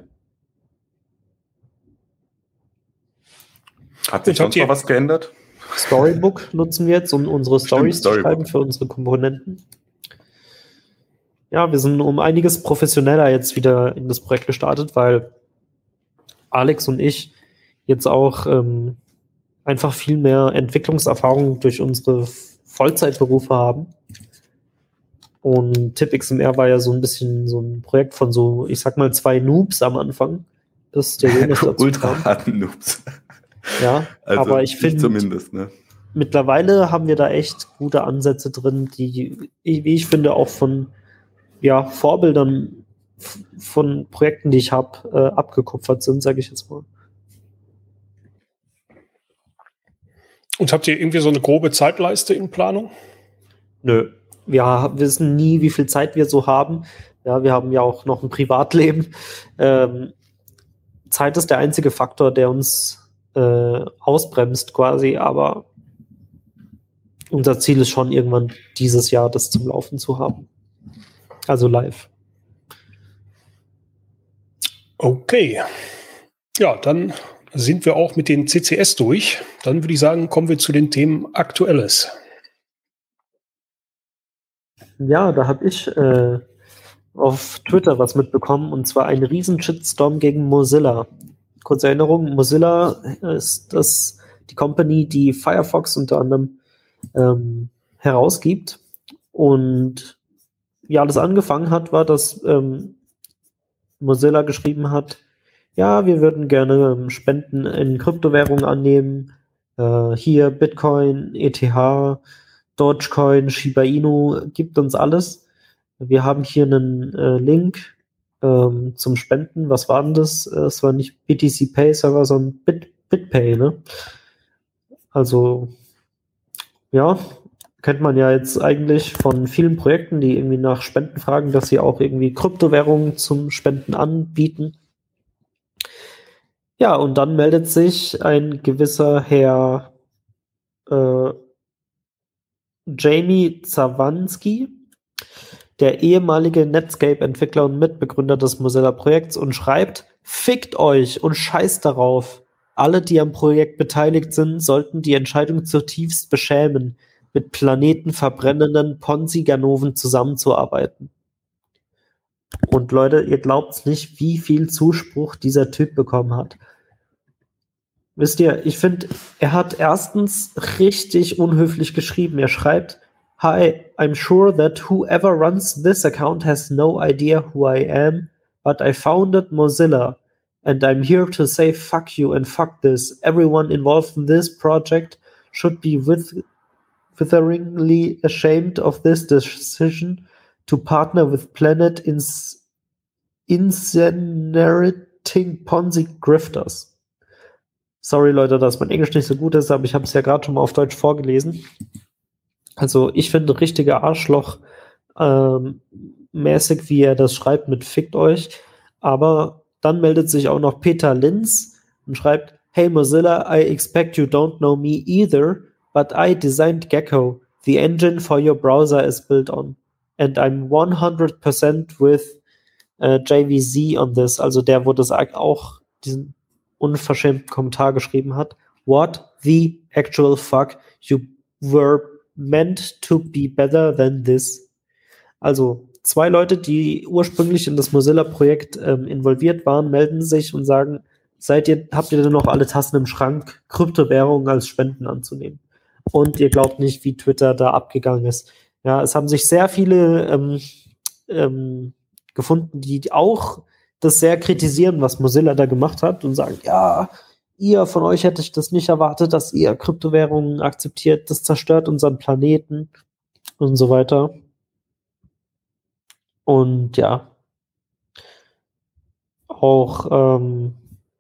Hat sich Jetzt habt sonst ihr- noch was geändert? Storybook nutzen wir jetzt, um unsere Stories zu Storybook. schreiben für unsere Komponenten. Ja, wir sind um einiges professioneller jetzt wieder in das Projekt gestartet, weil Alex und ich jetzt auch ähm, einfach viel mehr Entwicklungserfahrung durch unsere Vollzeitberufe haben. Und TipXMR war ja so ein bisschen so ein Projekt von so, ich sag mal, zwei Noobs am Anfang, bis der Jonas dazu kam. Ultra harten Noobs. Ja, Also aber ich finde, zumindest, ne? mittlerweile haben wir da echt gute Ansätze drin, die, wie ich finde, auch von ja, Vorbildern f- von Projekten, die ich habe, äh, abgekupfert sind, sage ich jetzt mal. Und habt ihr irgendwie so eine grobe Zeitleiste in Planung? Nö. Wir ha- wissen nie, wie viel Zeit wir so haben. Ja, wir haben ja auch noch ein Privatleben. Ähm, Zeit ist der einzige Faktor, der uns äh, ausbremst quasi, aber unser Ziel ist schon irgendwann dieses Jahr, das zum Laufen zu haben. Also live. Okay. Ja, dann sind wir auch mit den C C S durch. Dann würde ich sagen, kommen wir zu den Themen Aktuelles. Ja, da habe ich äh, auf Twitter was mitbekommen, und zwar einen riesen Shitstorm gegen Mozilla. Kurze Erinnerung, Mozilla ist das die Company, die Firefox unter anderem ähm, herausgibt. Und wie alles angefangen hat, war, dass ähm, Mozilla geschrieben hat, ja, wir würden gerne ähm, Spenden in Kryptowährungen annehmen. Äh, hier Bitcoin, E T H, Dogecoin, Shiba Inu, gibt uns alles. Wir haben hier einen äh, Link ähm, zum Spenden. Was war denn das? Äh, Es war nicht B T C Pay Server, sondern Bit, BitPay, ne? Also, ja, kennt man ja jetzt eigentlich von vielen Projekten, die irgendwie nach Spenden fragen, dass sie auch irgendwie Kryptowährungen zum Spenden anbieten. Ja, und dann meldet sich ein gewisser Herr äh, Jamie Zawanski, der ehemalige Netscape-Entwickler und Mitbegründer des Mozilla-Projekts, und schreibt: Fickt euch und scheißt darauf. Alle, die am Projekt beteiligt sind, sollten die Entscheidung zutiefst beschämen, mit planetenverbrennenden Ponzi-Ganoven zusammenzuarbeiten. Und Leute, ihr glaubt's nicht, wie viel Zuspruch dieser Typ bekommen hat. Wisst ihr, ich finde, er hat erstens richtig unhöflich geschrieben. Er schreibt: Hi, I'm sure that whoever runs this account has no idea who I am, but I founded Mozilla, and I'm here to say fuck you and fuck this. Everyone involved in this project should be with, witheringly ashamed of this decision to partner with Planet ins, incinerating Ponzi Grifters. Sorry, Leute, dass mein Englisch nicht so gut ist, aber ich habe es ja gerade schon mal auf Deutsch vorgelesen. Also ich finde, richtiger Arschloch ähm, mäßig, wie er das schreibt mit fickt euch. Aber dann meldet sich auch noch Peter Linz und schreibt: Hey Mozilla, I expect you don't know me either, but I designed Gecko. The engine for your browser is built on. And I'm one hundred percent with uh, J V Z on this. Also der, wo das auch diesen unverschämten Kommentar geschrieben hat. What the actual fuck? You were meant to be better than this. Also zwei Leute, die ursprünglich in das Mozilla-Projekt ähm, involviert waren, melden sich und sagen: Seid ihr, habt ihr denn noch alle Tassen im Schrank, Kryptowährungen als Spenden anzunehmen? Und ihr glaubt nicht, wie Twitter da abgegangen ist. Ja, es haben sich sehr viele ähm, ähm, gefunden, die auch das sehr kritisieren, was Mozilla da gemacht hat und sagen, ja, ihr, von euch hätte ich das nicht erwartet, dass ihr Kryptowährungen akzeptiert, das zerstört unseren Planeten und so weiter. Und ja, auch ähm,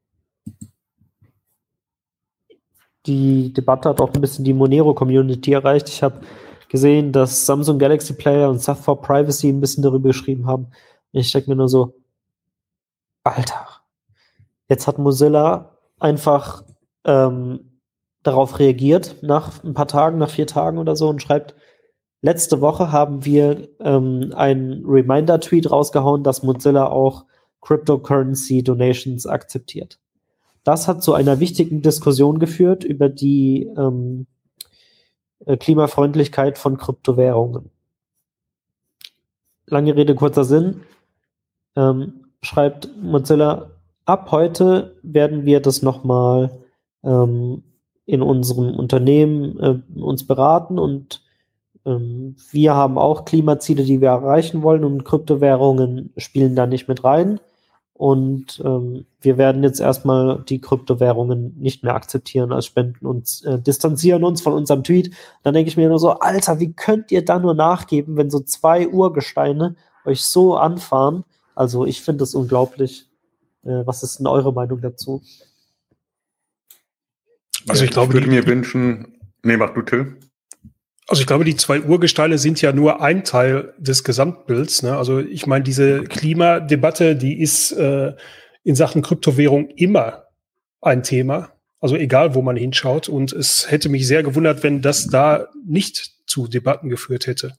die Debatte hat auch ein bisschen die Monero-Community erreicht. Ich habe gesehen, dass Samsung Galaxy Player und Ceph for Privacy ein bisschen darüber geschrieben haben. Und ich denke mir nur so, Alter, jetzt hat Mozilla einfach ähm, darauf reagiert, nach ein paar Tagen, nach vier Tagen oder so, und schreibt, letzte Woche haben wir ähm, einen Reminder-Tweet rausgehauen, dass Mozilla auch Cryptocurrency-Donations akzeptiert. Das hat zu einer wichtigen Diskussion geführt über die ähm, Klimafreundlichkeit von Kryptowährungen. Lange Rede, kurzer Sinn. Ähm, schreibt Mozilla, ab heute werden wir das nochmal ähm, in unserem Unternehmen äh, uns beraten und ähm, wir haben auch Klimaziele, die wir erreichen wollen und Kryptowährungen spielen da nicht mit rein. Und ähm, wir werden jetzt erstmal die Kryptowährungen nicht mehr akzeptieren als Spenden und äh, distanzieren uns von unserem Tweet. Dann denke ich mir nur so, Alter, wie könnt ihr da nur nachgeben, wenn so zwei Urgesteine euch so anfahren? Also ich finde das unglaublich. Äh, was ist denn eure Meinung dazu? Also ich glaube, ich würde die, mir wünschen, nee, mach du, Till. Also ich glaube, die zwei Urgesteine sind ja nur ein Teil des Gesamtbilds. Ne? Also ich meine, diese Klimadebatte, die ist äh, in Sachen Kryptowährung immer ein Thema. Also egal, wo man hinschaut. Und es hätte mich sehr gewundert, wenn das da nicht zu Debatten geführt hätte.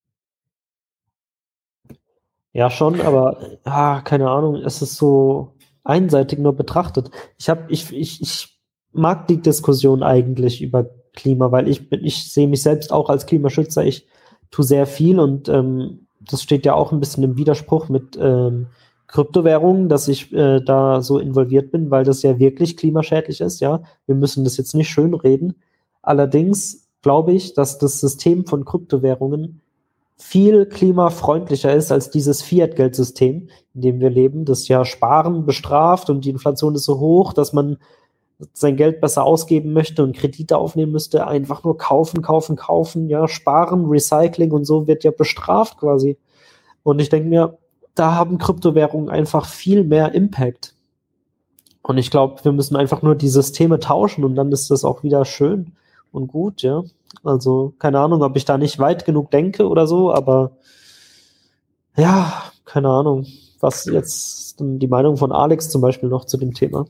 Ja, schon, aber ah, keine Ahnung, es ist so einseitig nur betrachtet. Ich habe, ich, ich, ich mag die Diskussion eigentlich über Klima, weil ich bin, ich sehe mich selbst auch als Klimaschützer. Ich tue sehr viel und ähm, das steht ja auch ein bisschen im Widerspruch mit ähm, Kryptowährungen, dass ich äh, da so involviert bin, weil das ja wirklich klimaschädlich ist. Ja, wir müssen das jetzt nicht schönreden. Allerdings glaube ich, dass das System von Kryptowährungen viel klimafreundlicher ist als dieses Fiat-Geldsystem, in dem wir leben, das ja Sparen bestraft und die Inflation ist so hoch, dass man sein Geld besser ausgeben möchte und Kredite aufnehmen müsste, einfach nur kaufen, kaufen, kaufen, ja, sparen, Recycling und so wird ja bestraft quasi. Und ich denke mir, da haben Kryptowährungen einfach viel mehr Impact. Und ich glaube, wir müssen einfach nur die Systeme tauschen und dann ist das auch wieder schön und gut, ja. Also, keine Ahnung, ob ich da nicht weit genug denke oder so, aber ja, keine Ahnung. Was jetzt die Meinung von Alex zum Beispiel noch zu dem Thema?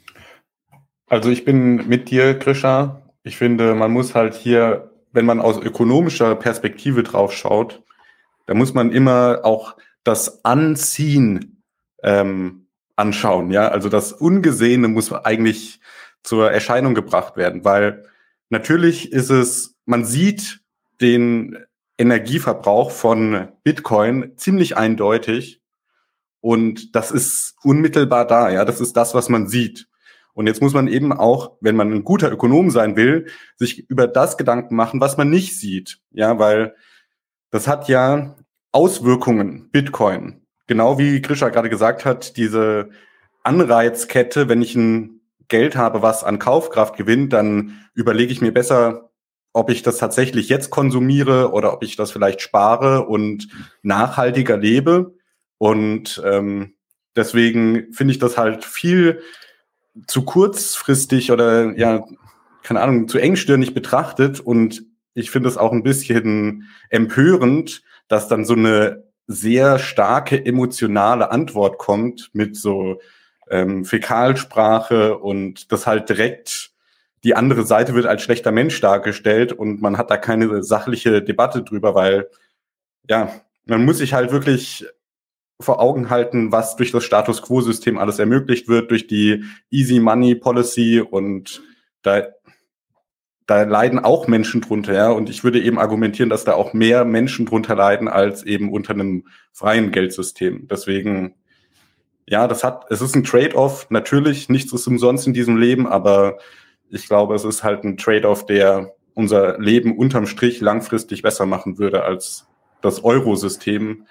Also ich bin mit dir, Grisha. Ich finde, man muss halt hier, wenn man aus ökonomischer Perspektive drauf schaut, da muss man immer auch das Anziehen ähm, anschauen. Ja, also das Ungesehene muss eigentlich zur Erscheinung gebracht werden, weil natürlich ist es, man sieht den Energieverbrauch von Bitcoin ziemlich eindeutig und das ist unmittelbar da. Ja, das ist das, was man sieht. Und jetzt muss man eben auch, wenn man ein guter Ökonom sein will, sich über das Gedanken machen, was man nicht sieht. Ja, weil das hat ja Auswirkungen, Bitcoin. Genau wie Grisha gerade gesagt hat, diese Anreizkette, wenn ich ein Geld habe, was an Kaufkraft gewinnt, dann überlege ich mir besser, ob ich das tatsächlich jetzt konsumiere oder ob ich das vielleicht spare und nachhaltiger lebe. Und ähm, deswegen finde ich das halt viel zu kurzfristig oder ja, keine Ahnung, zu engstirnig betrachtet und ich finde es auch ein bisschen empörend, dass dann so eine sehr starke emotionale Antwort kommt mit so ähm, Fäkalsprache und das halt direkt die andere Seite wird als schlechter Mensch dargestellt und man hat da keine sachliche Debatte drüber, weil ja, man muss sich halt wirklich vor Augen halten, was durch das Status-Quo-System alles ermöglicht wird, durch die Easy Money Policy und da, da leiden auch Menschen drunter, ja, und ich würde eben argumentieren, dass da auch mehr Menschen drunter leiden als eben unter einem freien Geldsystem. Deswegen, ja, das hat, es ist ein Trade-off, natürlich, nichts ist umsonst in diesem Leben, aber ich glaube, es ist halt ein Trade-off, der unser Leben unterm Strich langfristig besser machen würde als das Eurosystem,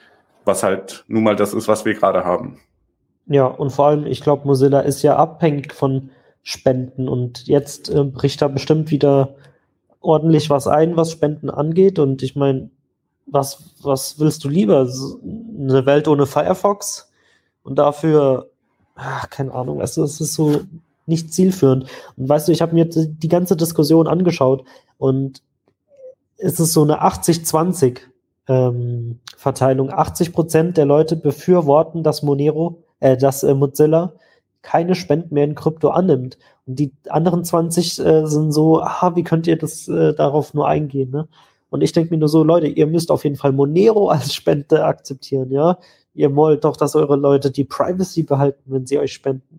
was halt nun mal das ist, was wir gerade haben. Ja, und vor allem, ich glaube, Mozilla ist ja abhängig von Spenden und jetzt äh, bricht da bestimmt wieder ordentlich was ein, was Spenden angeht. Und ich meine, was, was willst du lieber? So eine Welt ohne Firefox? Und dafür, ach, keine Ahnung, weißt du, es ist so nicht zielführend. Und weißt du, ich habe mir die ganze Diskussion angeschaut und es ist so eine achtzig zwanzig ähm, Verteilung. achtzig Prozent der Leute befürworten, dass Monero, äh, dass äh, Mozilla keine Spenden mehr in Krypto annimmt. Und die anderen zwanzig äh, sind so, aha, wie könnt ihr das äh, darauf nur eingehen, ne? Und ich denke mir nur so, Leute, ihr müsst auf jeden Fall Monero als Spende akzeptieren, ja? Ihr wollt doch, dass eure Leute die Privacy behalten, wenn sie euch spenden.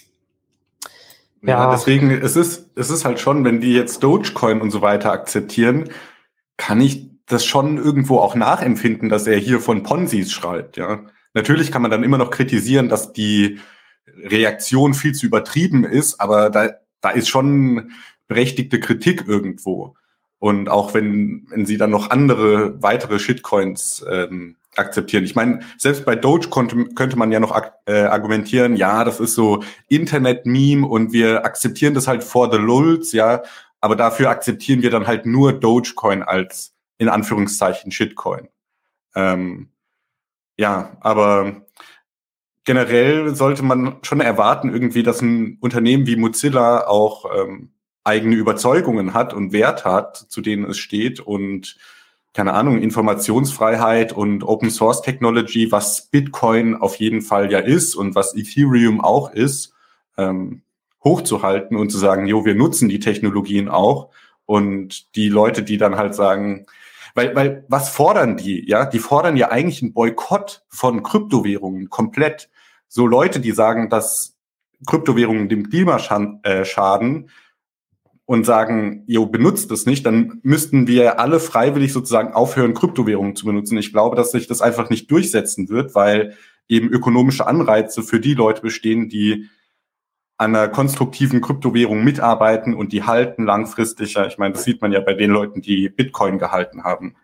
Ja, ja, deswegen, es ist, es ist halt schon, wenn die jetzt Dogecoin und so weiter akzeptieren, kann ich das schon irgendwo auch nachempfinden, dass er hier von Ponzis schreibt, ja. Natürlich kann man dann immer noch kritisieren, dass die Reaktion viel zu übertrieben ist, aber da, da ist schon berechtigte Kritik irgendwo. Und auch wenn, wenn sie dann noch andere, weitere Shitcoins ähm, akzeptieren. Ich meine, selbst bei Doge konnte, könnte man ja noch äh, argumentieren, ja, das ist so Internet-Meme und wir akzeptieren das halt for the lulz, ja, aber dafür akzeptieren wir dann halt nur Dogecoin als, in Anführungszeichen, Shitcoin. Ähm, ja, aber generell sollte man schon erwarten irgendwie, dass ein Unternehmen wie Mozilla auch ähm, eigene Überzeugungen hat und Wert hat, zu denen es steht und keine Ahnung, Informationsfreiheit und Open Source Technology, was Bitcoin auf jeden Fall ja ist und was Ethereum auch ist, ähm, hochzuhalten und zu sagen, jo, wir nutzen die Technologien auch. Und die Leute, die dann halt sagen, weil, weil, was fordern die? Ja, die fordern ja eigentlich einen Boykott von Kryptowährungen komplett. So Leute, die sagen, dass Kryptowährungen dem Klima schaden, und sagen, jo, benutzt es nicht, dann müssten wir alle freiwillig sozusagen aufhören, Kryptowährungen zu benutzen. Ich glaube, dass sich das einfach nicht durchsetzen wird, weil eben ökonomische Anreize für die Leute bestehen, die an einer konstruktiven Kryptowährung mitarbeiten und die halten langfristig. Ich meine, das sieht man ja bei den Leuten, die Bitcoin gehalten haben.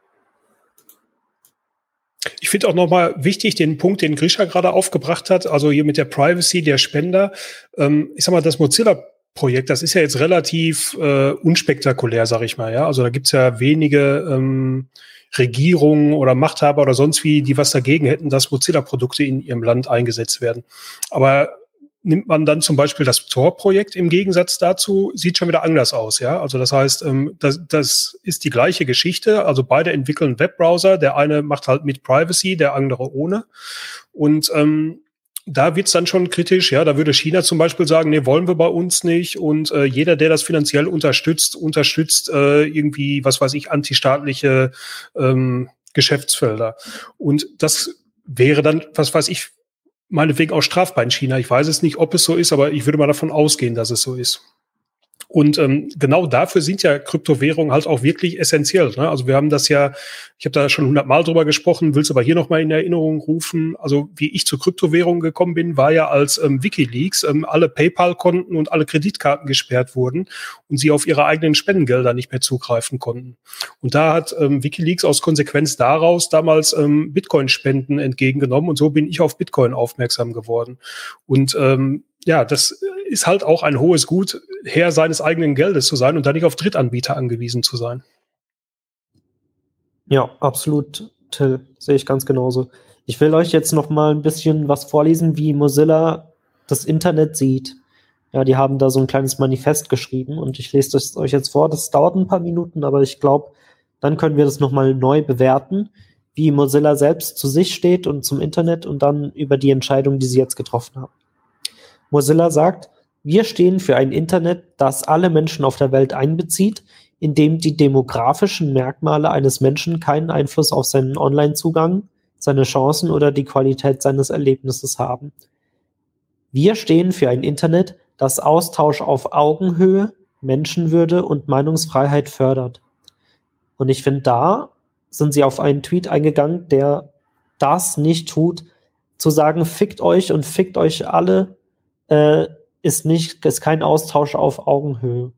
Ich finde auch nochmal wichtig den Punkt, den Grisha gerade aufgebracht hat, also hier mit der Privacy der Spender. Ähm, ich sag mal, das Mozilla Projekt, das ist ja jetzt relativ äh, unspektakulär, sag ich mal, ja. Also da gibt's ja wenige ähm, Regierungen oder Machthaber oder sonst wie, die was dagegen hätten, dass Mozilla-Produkte in ihrem Land eingesetzt werden. Aber nimmt man dann zum Beispiel das Tor-Projekt im Gegensatz dazu, sieht schon wieder anders aus, ja. Also das heißt, ähm, das, das ist die gleiche Geschichte. Also beide entwickeln Webbrowser. Der eine macht halt mit Privacy, der andere ohne. Und ähm, da wird's dann schon kritisch, ja, da würde China zum Beispiel sagen, nee, wollen wir bei uns nicht und äh, jeder, der das finanziell unterstützt, unterstützt äh, irgendwie, was weiß ich, antistaatliche ähm, Geschäftsfelder. Und das wäre dann, was weiß ich, meinetwegen auch strafbar in China. Ich weiß es nicht, ob es so ist, aber ich würde mal davon ausgehen, dass es so ist. Und ähm, genau dafür sind ja Kryptowährungen halt auch wirklich essentiell, ne? Also wir haben das ja, ich habe da schon hundertmal drüber gesprochen, will es aber hier nochmal in Erinnerung rufen. Also wie ich zu Kryptowährungen gekommen bin, war ja, als ähm, WikiLeaks ähm, alle PayPal-Konten und alle Kreditkarten gesperrt wurden und sie auf ihre eigenen Spendengelder nicht mehr zugreifen konnten. Und da hat ähm, WikiLeaks aus Konsequenz daraus damals ähm, Bitcoin-Spenden entgegengenommen und so bin ich auf Bitcoin aufmerksam geworden. Und ähm, ja, das ist halt auch ein hohes Gut, Herr seines eigenen Geldes zu sein und da nicht auf Drittanbieter angewiesen zu sein. Ja, absolut, Till. Sehe ich ganz genauso. Ich will euch jetzt noch mal ein bisschen was vorlesen, wie Mozilla das Internet sieht. Ja, die haben da so ein kleines Manifest geschrieben und ich lese das euch jetzt vor. Das dauert ein paar Minuten, aber ich glaube, dann können wir das noch mal neu bewerten, wie Mozilla selbst zu sich steht und zum Internet und dann über die Entscheidung, die sie jetzt getroffen haben. Mozilla sagt, wir stehen für ein Internet, das alle Menschen auf der Welt einbezieht, in dem die demografischen Merkmale eines Menschen keinen Einfluss auf seinen Online-Zugang, seine Chancen oder die Qualität seines Erlebnisses haben. Wir stehen für ein Internet, das Austausch auf Augenhöhe, Menschenwürde und Meinungsfreiheit fördert. Und ich finde, da sind sie auf einen Tweet eingegangen, der das nicht tut, zu sagen, fickt euch und fickt euch alle, Äh, ist nicht, ist kein Austausch auf Augenhöhe.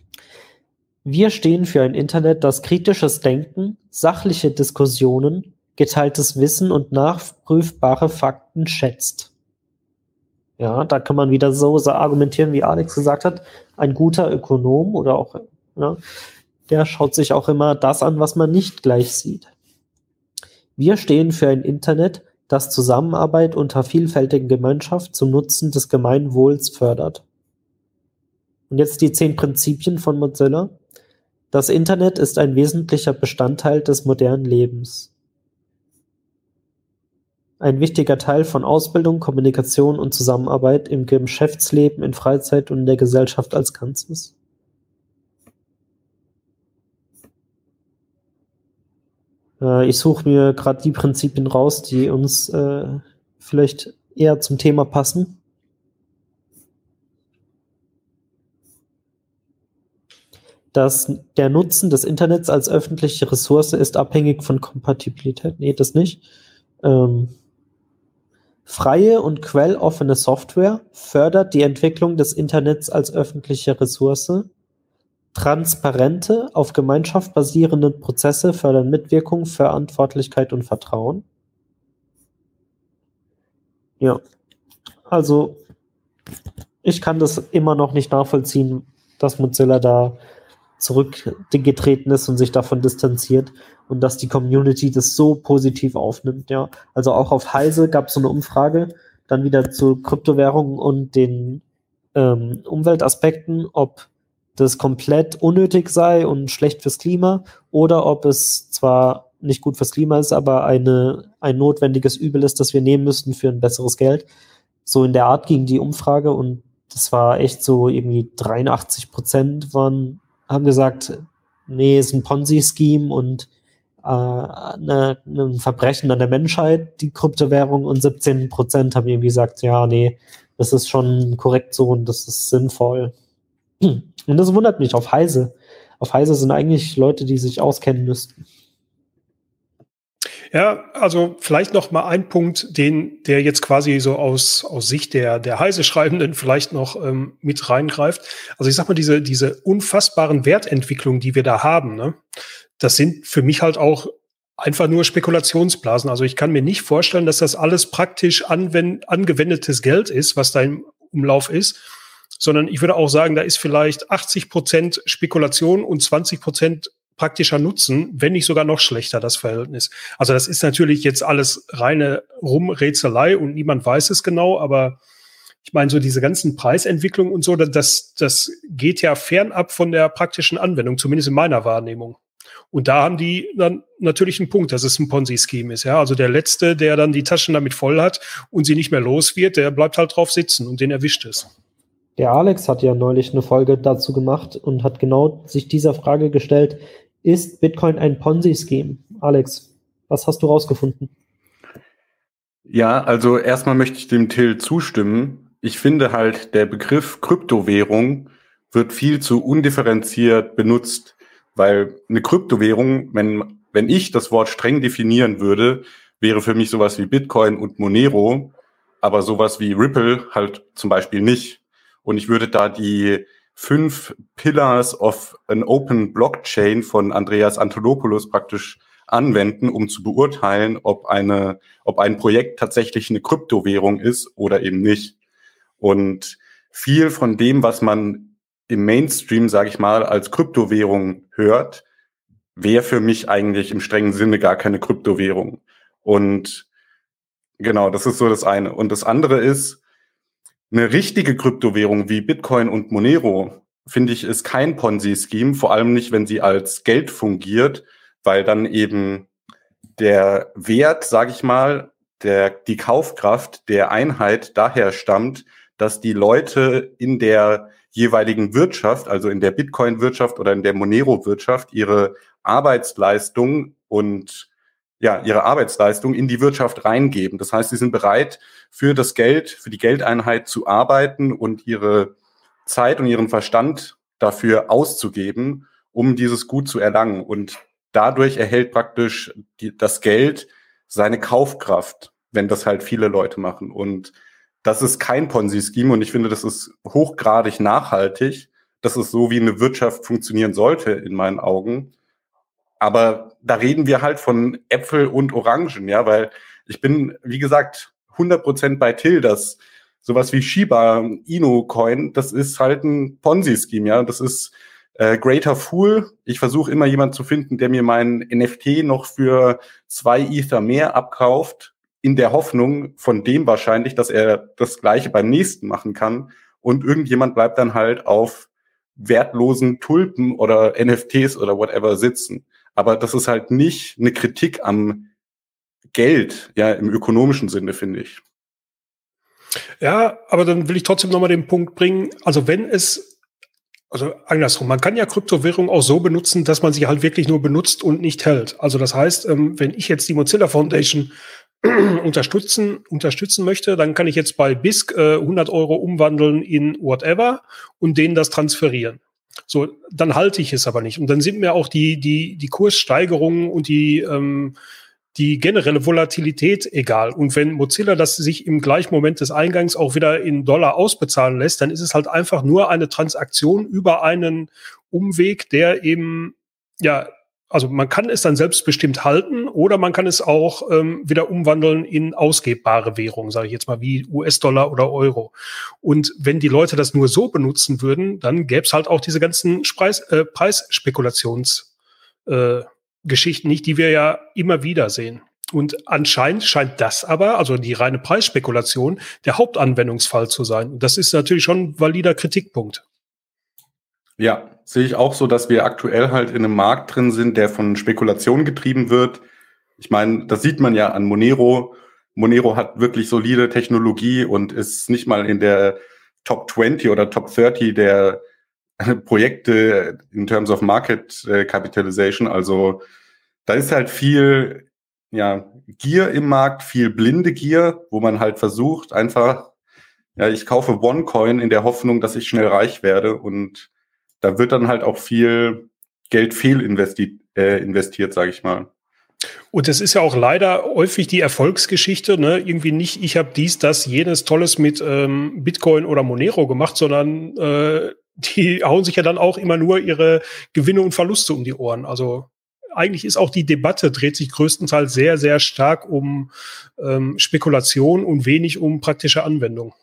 Wir stehen für ein Internet, das kritisches Denken, sachliche Diskussionen, geteiltes Wissen und nachprüfbare Fakten schätzt. Ja, da kann man wieder so, so argumentieren, wie Alex gesagt hat, ein guter Ökonom oder auch, ja, der schaut sich auch immer das an, was man nicht gleich sieht. Wir stehen für ein Internet, das Zusammenarbeit unter vielfältigen Gemeinschaft zum Nutzen des Gemeinwohls fördert. Und jetzt die zehn Prinzipien von Mozilla. Das Internet ist ein wesentlicher Bestandteil des modernen Lebens. Ein wichtiger Teil von Ausbildung, Kommunikation und Zusammenarbeit im Geschäftsleben, in Freizeit und in der Gesellschaft als Ganzes. Äh, ich suche mir gerade die Prinzipien raus, die uns äh, vielleicht eher zum Thema passen. Dass der Nutzen des Internets als öffentliche Ressource ist abhängig von Kompatibilität. Nee, das nicht. Ähm, freie und quelloffene Software fördert die Entwicklung des Internets als öffentliche Ressource. Transparente, auf Gemeinschaft basierende Prozesse fördern Mitwirkung, Verantwortlichkeit und Vertrauen. Ja, also ich kann das immer noch nicht nachvollziehen, dass Mozilla da zurückgetreten ist und sich davon distanziert und dass die Community das so positiv aufnimmt, ja. Also auch auf Heise gab es so eine Umfrage, dann wieder zu Kryptowährungen und den ähm, Umweltaspekten, ob das komplett unnötig sei und schlecht fürs Klima oder ob es zwar nicht gut fürs Klima ist, aber eine, ein notwendiges Übel ist, das wir nehmen müssten für ein besseres Geld. So in der Art ging die Umfrage und das war echt so irgendwie dreiundachtzig Prozent waren haben gesagt, nee, ist ein Ponzi-Scheme und äh, ne, ein Verbrechen an der Menschheit, die Kryptowährung, und siebzehn Prozent haben irgendwie gesagt, ja, nee, das ist schon korrekt so und das ist sinnvoll. Und das wundert mich auf Heise. Auf Heise sind eigentlich Leute, die sich auskennen müssten. Ja, also vielleicht noch mal ein Punkt, den der jetzt quasi so aus aus Sicht der der Heise-Schreibenden vielleicht noch ähm, mit reingreift. Also ich sag mal, diese diese unfassbaren Wertentwicklungen, die wir da haben, ne, das sind für mich halt auch einfach nur Spekulationsblasen. Also ich kann mir nicht vorstellen, dass das alles praktisch anwend, angewendetes Geld ist, was da im Umlauf ist, sondern ich würde auch sagen, da ist vielleicht achtzig Prozent Spekulation und zwanzig Prozent praktischer Nutzen, wenn nicht sogar noch schlechter, das Verhältnis. Also das ist natürlich jetzt alles reine Rumrätselei und niemand weiß es genau, aber ich meine, so diese ganzen Preisentwicklungen und so, das, das geht ja fernab von der praktischen Anwendung, zumindest in meiner Wahrnehmung. Und da haben die dann natürlich einen Punkt, dass es ein Ponzi-Scheme ist. Ja, also der Letzte, der dann die Taschen damit voll hat und sie nicht mehr los wird, der bleibt halt drauf sitzen und den erwischt es. Der Alex hat ja neulich eine Folge dazu gemacht und hat genau sich dieser Frage gestellt, ist Bitcoin ein Ponzi-Scheme? Alex, was hast du rausgefunden? Ja, also erstmal möchte ich dem Till zustimmen. Ich finde halt, der Begriff Kryptowährung wird viel zu undifferenziert benutzt, weil eine Kryptowährung, wenn, wenn ich das Wort streng definieren würde, wäre für mich sowas wie Bitcoin und Monero, aber sowas wie Ripple halt zum Beispiel nicht. Und ich würde da die fünf Pillars of an Open Blockchain von Andreas Antonopoulos praktisch anwenden, um zu beurteilen, ob eine, ob ein Projekt tatsächlich eine Kryptowährung ist oder eben nicht. Und viel von dem, was man im Mainstream, sage ich mal, als Kryptowährung hört, wäre für mich eigentlich im strengen Sinne gar keine Kryptowährung. Und genau, das ist so das eine. Und das andere ist, eine richtige Kryptowährung wie Bitcoin und Monero, finde ich, ist kein Ponzi-Scheme, vor allem nicht, wenn sie als Geld fungiert, weil dann eben der Wert, sage ich mal, der, die Kaufkraft der Einheit daher stammt, dass die Leute in der jeweiligen Wirtschaft, also in der Bitcoin-Wirtschaft oder in der Monero-Wirtschaft, ihre Arbeitsleistung und ja, ihre Arbeitsleistung in die Wirtschaft reingeben. Das heißt, sie sind bereit, für das Geld, für die Geldeinheit zu arbeiten und ihre Zeit und ihren Verstand dafür auszugeben, um dieses Gut zu erlangen. Und dadurch erhält praktisch die, das Geld seine Kaufkraft, wenn das halt viele Leute machen. Und das ist kein Ponzi-Scheme und ich finde, das ist hochgradig nachhaltig. Das ist so, wie eine Wirtschaft funktionieren sollte, in meinen Augen. aber da reden wir halt von Äpfel und Orangen, ja, weil ich bin, wie gesagt, hundert Prozent bei Till, dass sowas wie Shiba Inu Coin, das ist halt ein Ponzi-Scheme, ja, das ist äh, Greater Fool. Ich versuche immer jemanden zu finden, der mir meinen N F T noch für zwei Ether mehr abkauft, in der Hoffnung von dem wahrscheinlich, dass er das Gleiche beim nächsten machen kann. Und irgendjemand bleibt dann halt auf wertlosen Tulpen oder N F Ts oder whatever sitzen. Aber das ist halt nicht eine Kritik am Geld, ja, im ökonomischen Sinne, finde ich. Ja, aber dann will ich trotzdem nochmal den Punkt bringen, also wenn es, also andersrum, man kann ja Kryptowährung auch so benutzen, dass man sie halt wirklich nur benutzt und nicht hält. Also das heißt, wenn ich jetzt die Mozilla Foundation unterstützen, unterstützen möchte, dann kann ich jetzt bei B I S C äh, hundert Euro umwandeln in whatever und denen das transferieren. So, dann halte ich es aber nicht. Und dann sind mir auch die, die, die Kurssteigerungen und die, ähm, die generelle Volatilität egal. Und wenn Mozilla das sich im gleichen Moment des Eingangs auch wieder in Dollar ausbezahlen lässt, dann ist es halt einfach nur eine Transaktion über einen Umweg, der eben, ja, also man kann es dann selbstbestimmt halten oder man kann es auch ähm, wieder umwandeln in ausgebbare Währung, sage ich jetzt mal, wie U S-Dollar oder Euro. Und wenn die Leute das nur so benutzen würden, dann gäbe es halt auch diese ganzen Preis, äh, Preisspekulations äh, Geschichten nicht, die wir ja immer wieder sehen. Und anscheinend scheint das aber, also die reine Preisspekulation, der Hauptanwendungsfall zu sein. Und das ist natürlich schon ein valider Kritikpunkt. Ja, sehe ich auch so, dass wir aktuell halt in einem Markt drin sind, der von Spekulation getrieben wird. Ich meine, das sieht man ja an Monero. Monero hat wirklich solide Technologie und ist nicht mal in der Top zwanzig oder Top dreißig der Projekte in terms of Market äh, Capitalization. Also da ist halt viel ja, Gier im Markt, viel blinde Gier, wo man halt versucht einfach, ja, ich kaufe OneCoin in der Hoffnung, dass ich schnell reich werde, und da wird dann halt auch viel Geld fehlinvestiert, äh, investiert, sage ich mal. Und das ist ja auch leider häufig die Erfolgsgeschichte, ne? Irgendwie nicht, ich habe dies, das, jenes Tolles mit ähm, Bitcoin oder Monero gemacht, sondern äh, die hauen sich ja dann auch immer nur ihre Gewinne und Verluste um die Ohren. Also eigentlich ist auch die Debatte, dreht sich größtenteils sehr, sehr stark um ähm, Spekulation und wenig um praktische Anwendung.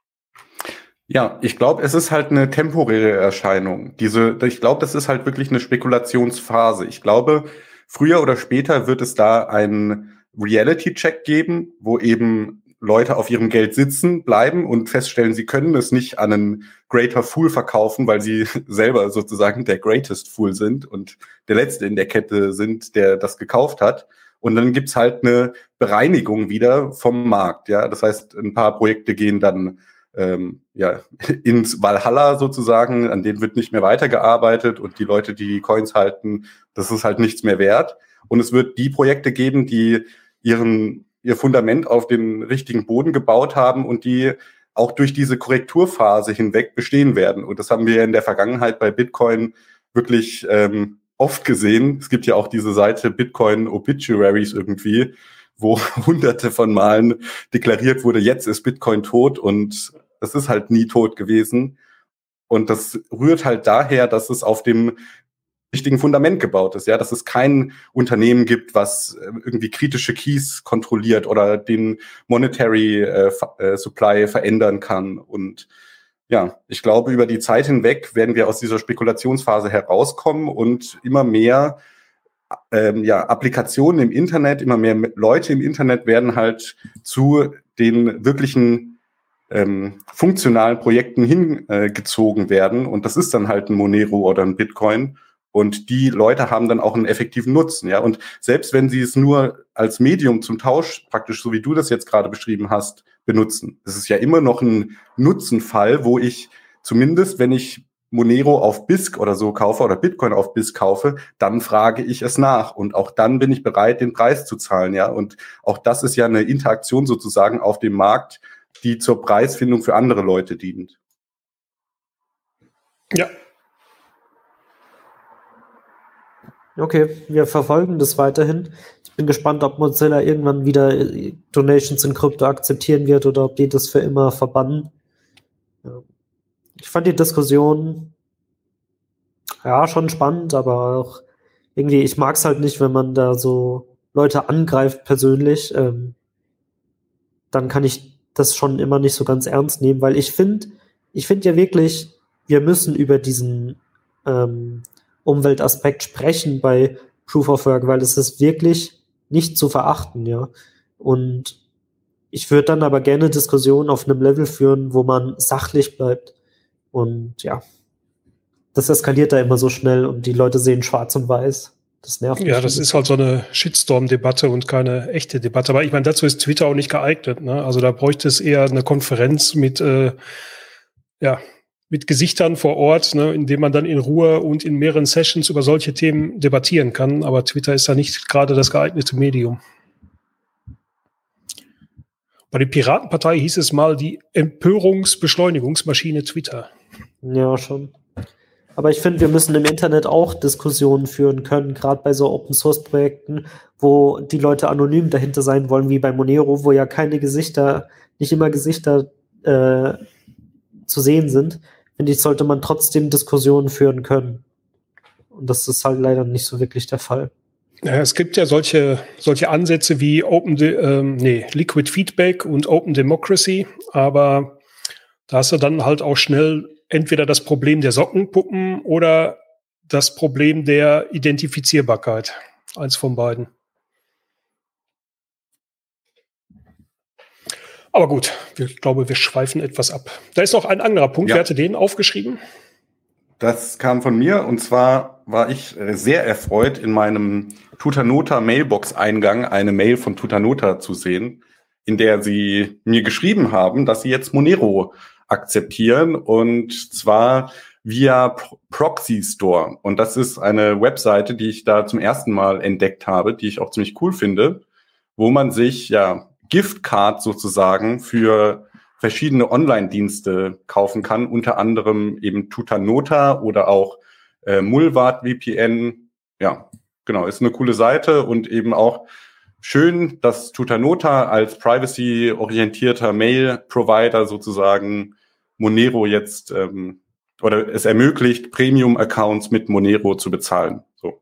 Ja, ich glaube, es ist halt eine temporäre Erscheinung. Diese, ich glaube, das ist halt wirklich eine Spekulationsphase. Ich glaube, früher oder später wird es da einen Reality-Check geben, wo eben Leute auf ihrem Geld sitzen bleiben und feststellen, sie können es nicht an einen Greater Fool verkaufen, weil sie selber sozusagen der Greatest Fool sind und der Letzte in der Kette sind, der das gekauft hat. Und dann gibt's halt eine Bereinigung wieder vom Markt. Ja, das heißt, ein paar Projekte gehen dann ähm, ja ins Valhalla sozusagen, an denen wird nicht mehr weitergearbeitet, und die Leute, die die Coins halten, das ist halt nichts mehr wert. Und es wird die Projekte geben, die ihren ihr Fundament auf den richtigen Boden gebaut haben und die auch durch diese Korrekturphase hinweg bestehen werden. Und das haben wir in der Vergangenheit bei Bitcoin wirklich ähm, oft gesehen. Es gibt ja auch diese Seite Bitcoin Obituaries irgendwie, wo hunderte von Malen deklariert wurde, jetzt ist Bitcoin tot, und das ist halt nie tot gewesen. Und das rührt halt daher, dass es auf dem richtigen Fundament gebaut ist, ja, dass es kein Unternehmen gibt, was irgendwie kritische Keys kontrolliert oder den Monetary äh, äh, Supply verändern kann. Und ja, ich glaube, über die Zeit hinweg werden wir aus dieser Spekulationsphase herauskommen und immer mehr ähm, ja, Applikationen im Internet, immer mehr Leute im Internet werden halt zu den wirklichen ähm, funktionalen Projekten hingezogen äh, werden. Und das ist dann halt ein Monero oder ein Bitcoin. Und die Leute haben dann auch einen effektiven Nutzen, ja. Und selbst wenn sie es nur als Medium zum Tausch, praktisch so wie du das jetzt gerade beschrieben hast, benutzen, es ist ja immer noch ein Nutzenfall, wo ich zumindest, wenn ich Monero auf B I S C oder so kaufe oder Bitcoin auf B I S C kaufe, dann frage ich es nach. Und auch dann bin ich bereit, den Preis zu zahlen, ja. Und auch das ist ja eine Interaktion sozusagen auf dem Markt, die zur Preisfindung für andere Leute dient. Ja. Okay, wir verfolgen das weiterhin. Ich bin gespannt, ob Mozilla irgendwann wieder Donations in Krypto akzeptieren wird oder ob die das für immer verbannen. Ja. Ich fand die Diskussion ja schon spannend, aber auch irgendwie, ich mag es halt nicht, wenn man da so Leute angreift persönlich. Ähm, dann kann ich das schon immer nicht so ganz ernst nehmen, weil ich finde, ich finde ja wirklich, wir müssen über diesen ähm, Umweltaspekt sprechen bei Proof of Work, weil es ist wirklich nicht zu verachten, ja. Und ich würde dann aber gerne Diskussionen auf einem Level führen, wo man sachlich bleibt. Und ja, das eskaliert da immer so schnell und die Leute sehen schwarz und weiß. Das nervt mich. Ja, das ist halt so eine Shitstorm-Debatte und keine echte Debatte. Aber ich meine, dazu ist Twitter auch nicht geeignet, ne? Also da bräuchte es eher eine Konferenz mit, äh, ja, mit Gesichtern vor Ort, ne, in dem man dann in Ruhe und in mehreren Sessions über solche Themen debattieren kann. Aber Twitter ist da nicht gerade das geeignete Medium. Bei der Piratenpartei hieß es mal die Empörungsbeschleunigungsmaschine Twitter. Ja, schon. Aber ich finde, wir müssen im Internet auch Diskussionen führen können, gerade bei so Open-Source-Projekten, wo die Leute anonym dahinter sein wollen, wie bei Monero, wo ja keine Gesichter, nicht immer Gesichter äh, zu sehen sind. Finde ich, sollte man trotzdem Diskussionen führen können. Und das ist halt leider nicht so wirklich der Fall. Ja, es gibt ja solche, solche Ansätze wie Open, De- ähm, nee, Liquid Feedback und Open Democracy, aber da hast du dann halt auch schnell entweder das Problem der Sockenpuppen oder das Problem der Identifizierbarkeit. Eins von beiden. Aber gut, ich glaube, wir schweifen etwas ab. Da ist noch ein anderer Punkt. Ja. Wer hatte den aufgeschrieben? Das kam von mir und zwar war ich sehr erfreut, in meinem Tutanota Mailbox-Eingang eine Mail von Tutanota zu sehen, in der sie mir geschrieben haben, dass sie jetzt Monero akzeptieren und zwar via Pro- Proxy Store. Und das ist eine Webseite, die ich da zum ersten Mal entdeckt habe, die ich auch ziemlich cool finde, wo man sich ja Giftcards sozusagen für verschiedene Online-Dienste kaufen kann, unter anderem eben Tutanota oder auch äh, Mullvad V P N. Ja, genau, ist eine coole Seite und eben auch schön, dass Tutanota als privacy-orientierter Mail-Provider sozusagen Monero jetzt ähm, oder es ermöglicht, Premium-Accounts mit Monero zu bezahlen. So.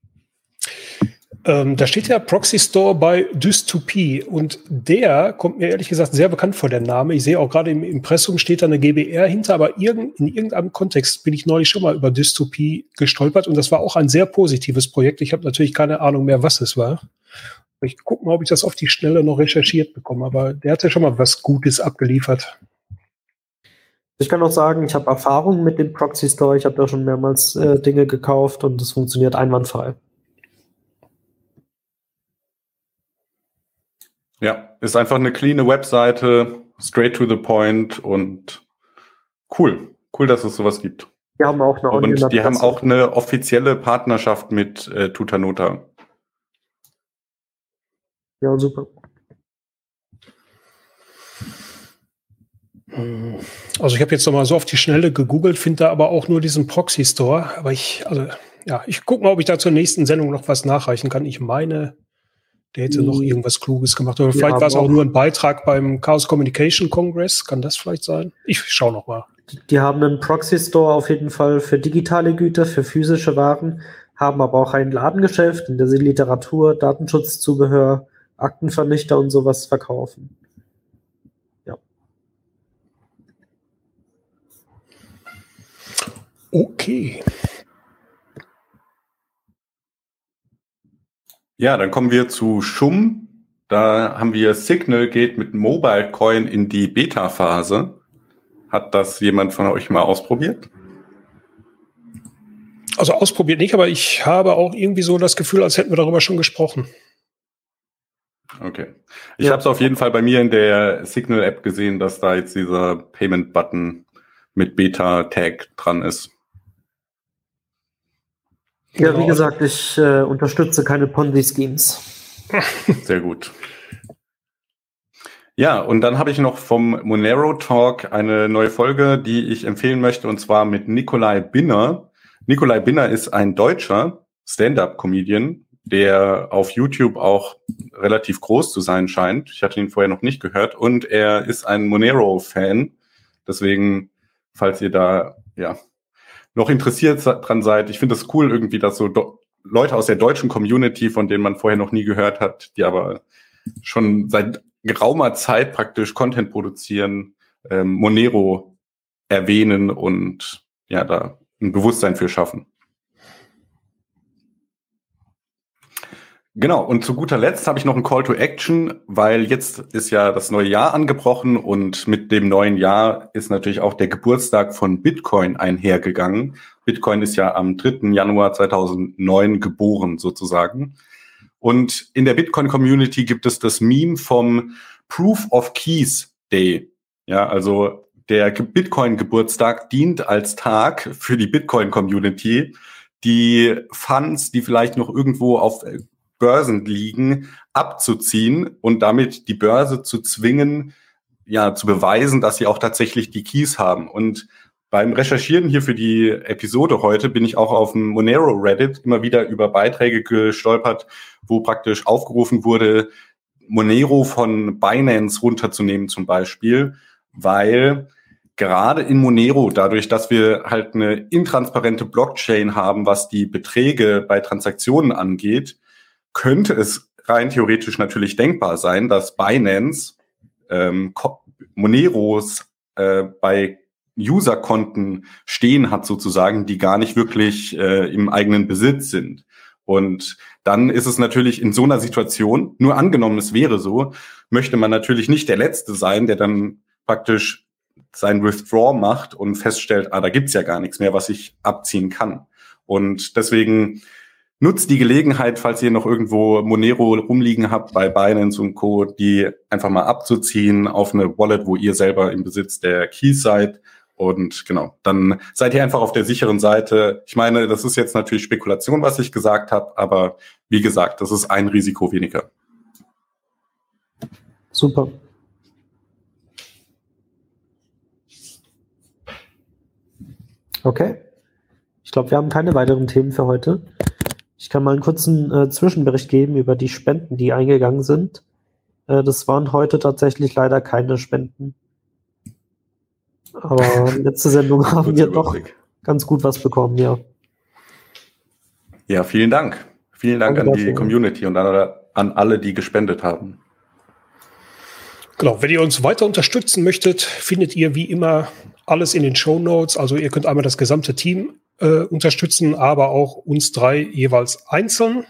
Ähm, da steht ja Proxy Store bei Dystopie und der kommt mir ehrlich gesagt sehr bekannt vor, der Name. Ich sehe auch gerade im Impressum steht da eine G B R hinter, aber irgend, in irgendeinem Kontext bin ich neulich schon mal über Dystopie gestolpert und das war auch ein sehr positives Projekt. Ich habe natürlich keine Ahnung mehr, was es war. Ich gucke mal, ob ich das auf die Schnelle noch recherchiert bekomme, aber der hat ja schon mal was Gutes abgeliefert. Ich kann auch sagen, ich habe Erfahrung mit dem Proxy Store. Ich habe da schon mehrmals äh, Dinge gekauft und es funktioniert einwandfrei. Ja, ist einfach eine cleane Webseite, straight to the point und cool. Cool, dass es sowas gibt. Die haben auch eine Und die haben Online-Adresse. auch eine offizielle Partnerschaft mit äh, Tutanota. Ja, super. Also ich habe jetzt noch mal so auf die Schnelle gegoogelt, finde da aber auch nur diesen Proxy Store. Aber ich, also ja, ich gucke mal, ob ich da zur nächsten Sendung noch was nachreichen kann. Ich meine, der hätte noch irgendwas Kluges gemacht. Oder vielleicht war es auch nur ein Beitrag beim Chaos Communication Congress. Kann das vielleicht sein? Ich schaue noch mal. Die haben einen Proxy Store auf jeden Fall für digitale Güter, für physische Waren, haben aber auch ein Ladengeschäft, in der sie Literatur, Datenschutzzubehör, Aktenvernichter und sowas verkaufen. Ja. Okay. Ja, dann kommen wir zu Schum. Da haben wir Signal geht mit Mobile Coin in die Beta-Phase. Hat das jemand von euch mal ausprobiert? Also ausprobiert nicht, aber ich habe auch irgendwie so das Gefühl, als hätten wir darüber schon gesprochen. Okay. Ich Ja. habe es auf jeden Fall bei mir in der Signal-App gesehen, dass da jetzt dieser Payment-Button mit Beta-Tag dran ist. Ja, Genau. wie gesagt, ich äh, unterstütze keine Ponzi-Schemes. Sehr gut. Ja, und dann habe ich noch vom Monero Talk eine neue Folge, die ich empfehlen möchte, und zwar mit Nikolai Binner. Nikolai Binner ist ein deutscher Stand-up-Comedian, der auf YouTube auch relativ groß zu sein scheint. Ich hatte ihn vorher noch nicht gehört und er ist ein Monero-Fan. Deswegen, falls ihr da ja noch interessiert dran seid, ich finde es cool irgendwie, dass so do- Leute aus der deutschen Community, von denen man vorher noch nie gehört hat, die aber schon seit geraumer Zeit praktisch Content produzieren, ähm, Monero erwähnen und ja, da ein Bewusstsein für schaffen. Genau, und zu guter Letzt habe ich noch einen Call to Action, weil jetzt ist ja das neue Jahr angebrochen und mit dem neuen Jahr ist natürlich auch der Geburtstag von Bitcoin einhergegangen. Bitcoin ist ja am dritten Januar zweitausendneun geboren sozusagen. Und in der Bitcoin-Community gibt es das Meme vom Proof of Keys Day. Ja, also der Bitcoin-Geburtstag dient als Tag für die Bitcoin-Community, die Funds, die vielleicht noch irgendwo auf Börsen liegen, abzuziehen und damit die Börse zu zwingen, ja, zu beweisen, dass sie auch tatsächlich die Keys haben. Und beim Recherchieren hier für die Episode heute bin ich auch auf dem Monero Reddit immer wieder über Beiträge gestolpert, wo praktisch aufgerufen wurde, Monero von Binance runterzunehmen zum Beispiel, weil gerade in Monero, dadurch, dass wir halt eine intransparente Blockchain haben, was die Beträge bei Transaktionen angeht, könnte es rein theoretisch natürlich denkbar sein, dass Binance ähm, Moneros äh, bei Userkonten stehen hat sozusagen, die gar nicht wirklich äh, im eigenen Besitz sind. Und dann ist es natürlich in so einer Situation, nur angenommen es wäre so, möchte man natürlich nicht der Letzte sein, der dann praktisch sein Withdraw macht und feststellt, ah, da gibt's ja gar nichts mehr, was ich abziehen kann. Und deswegen nutzt die Gelegenheit, falls ihr noch irgendwo Monero rumliegen habt bei Binance und Co., die einfach mal abzuziehen auf eine Wallet, wo ihr selber im Besitz der Keys seid. Und genau, dann seid ihr einfach auf der sicheren Seite. Ich meine, das ist jetzt natürlich Spekulation, was ich gesagt habe, aber wie gesagt, das ist ein Risiko weniger. Super. Okay. Ich glaube, wir haben keine weiteren Themen für heute. Ich kann mal einen kurzen äh, Zwischenbericht geben über die Spenden, die eingegangen sind. Äh, das waren heute tatsächlich leider keine Spenden. Aber letzte Sendung haben wir doch ganz gut was bekommen, ja. Ja, vielen Dank. Vielen Dank Danke an die dafür. Community und an, an alle, die gespendet haben. Genau, wenn ihr uns weiter unterstützen möchtet, findet ihr wie immer alles in den Shownotes. Also ihr könnt einmal das gesamte Team äh, unterstützen, aber auch uns drei jeweils einzeln.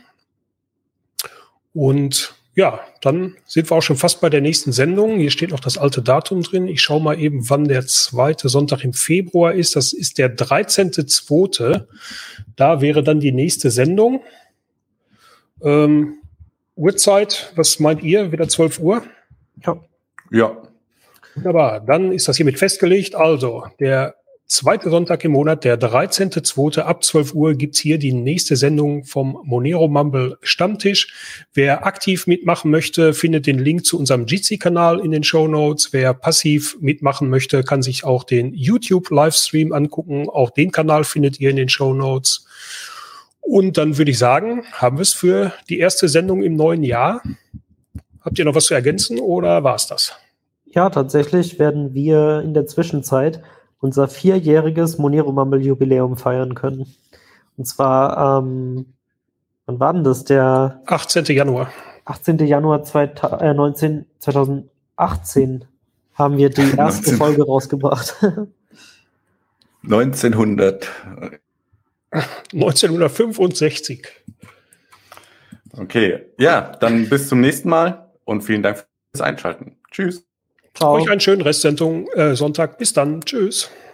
Und ja, dann sind wir auch schon fast bei der nächsten Sendung. Hier steht noch das alte Datum drin. Ich schaue mal eben, wann der zweite Sonntag im Februar ist. Das ist der dreizehnte zweite Da wäre dann die nächste Sendung. Ähm, Uhrzeit, was meint ihr? Wieder zwölf Uhr? Ja. Ja. Wunderbar, dann ist das hiermit festgelegt. Also, der zweite Sonntag im Monat, der dreizehnte zweite ab zwölf Uhr gibt's hier die nächste Sendung vom Monero Mumble Stammtisch. Wer aktiv mitmachen möchte, findet den Link zu unserem Jitsi-Kanal in den Shownotes. Wer passiv mitmachen möchte, kann sich auch den YouTube-Livestream angucken. Auch den Kanal findet ihr in den Shownotes. Und dann würde ich sagen, haben wir es für die erste Sendung im neuen Jahr. Habt ihr noch was zu ergänzen oder war's das? Ja, tatsächlich werden wir in der Zwischenzeit unser vierjähriges Monero Mumble Jubiläum feiern können. Und zwar, ähm, wann war denn das? Der achtzehnten Januar. achtzehnten Januar zweitausendachtzehn haben wir die erste neunzehn Folge rausgebracht. neunzehnhundert neunzehnhundertfünfundsechzig. Okay, ja, dann bis zum nächsten Mal und vielen Dank fürs Einschalten. Tschüss. Ciao. Euch einen schönen Restsendung, äh, Sonntag. Bis dann. Tschüss.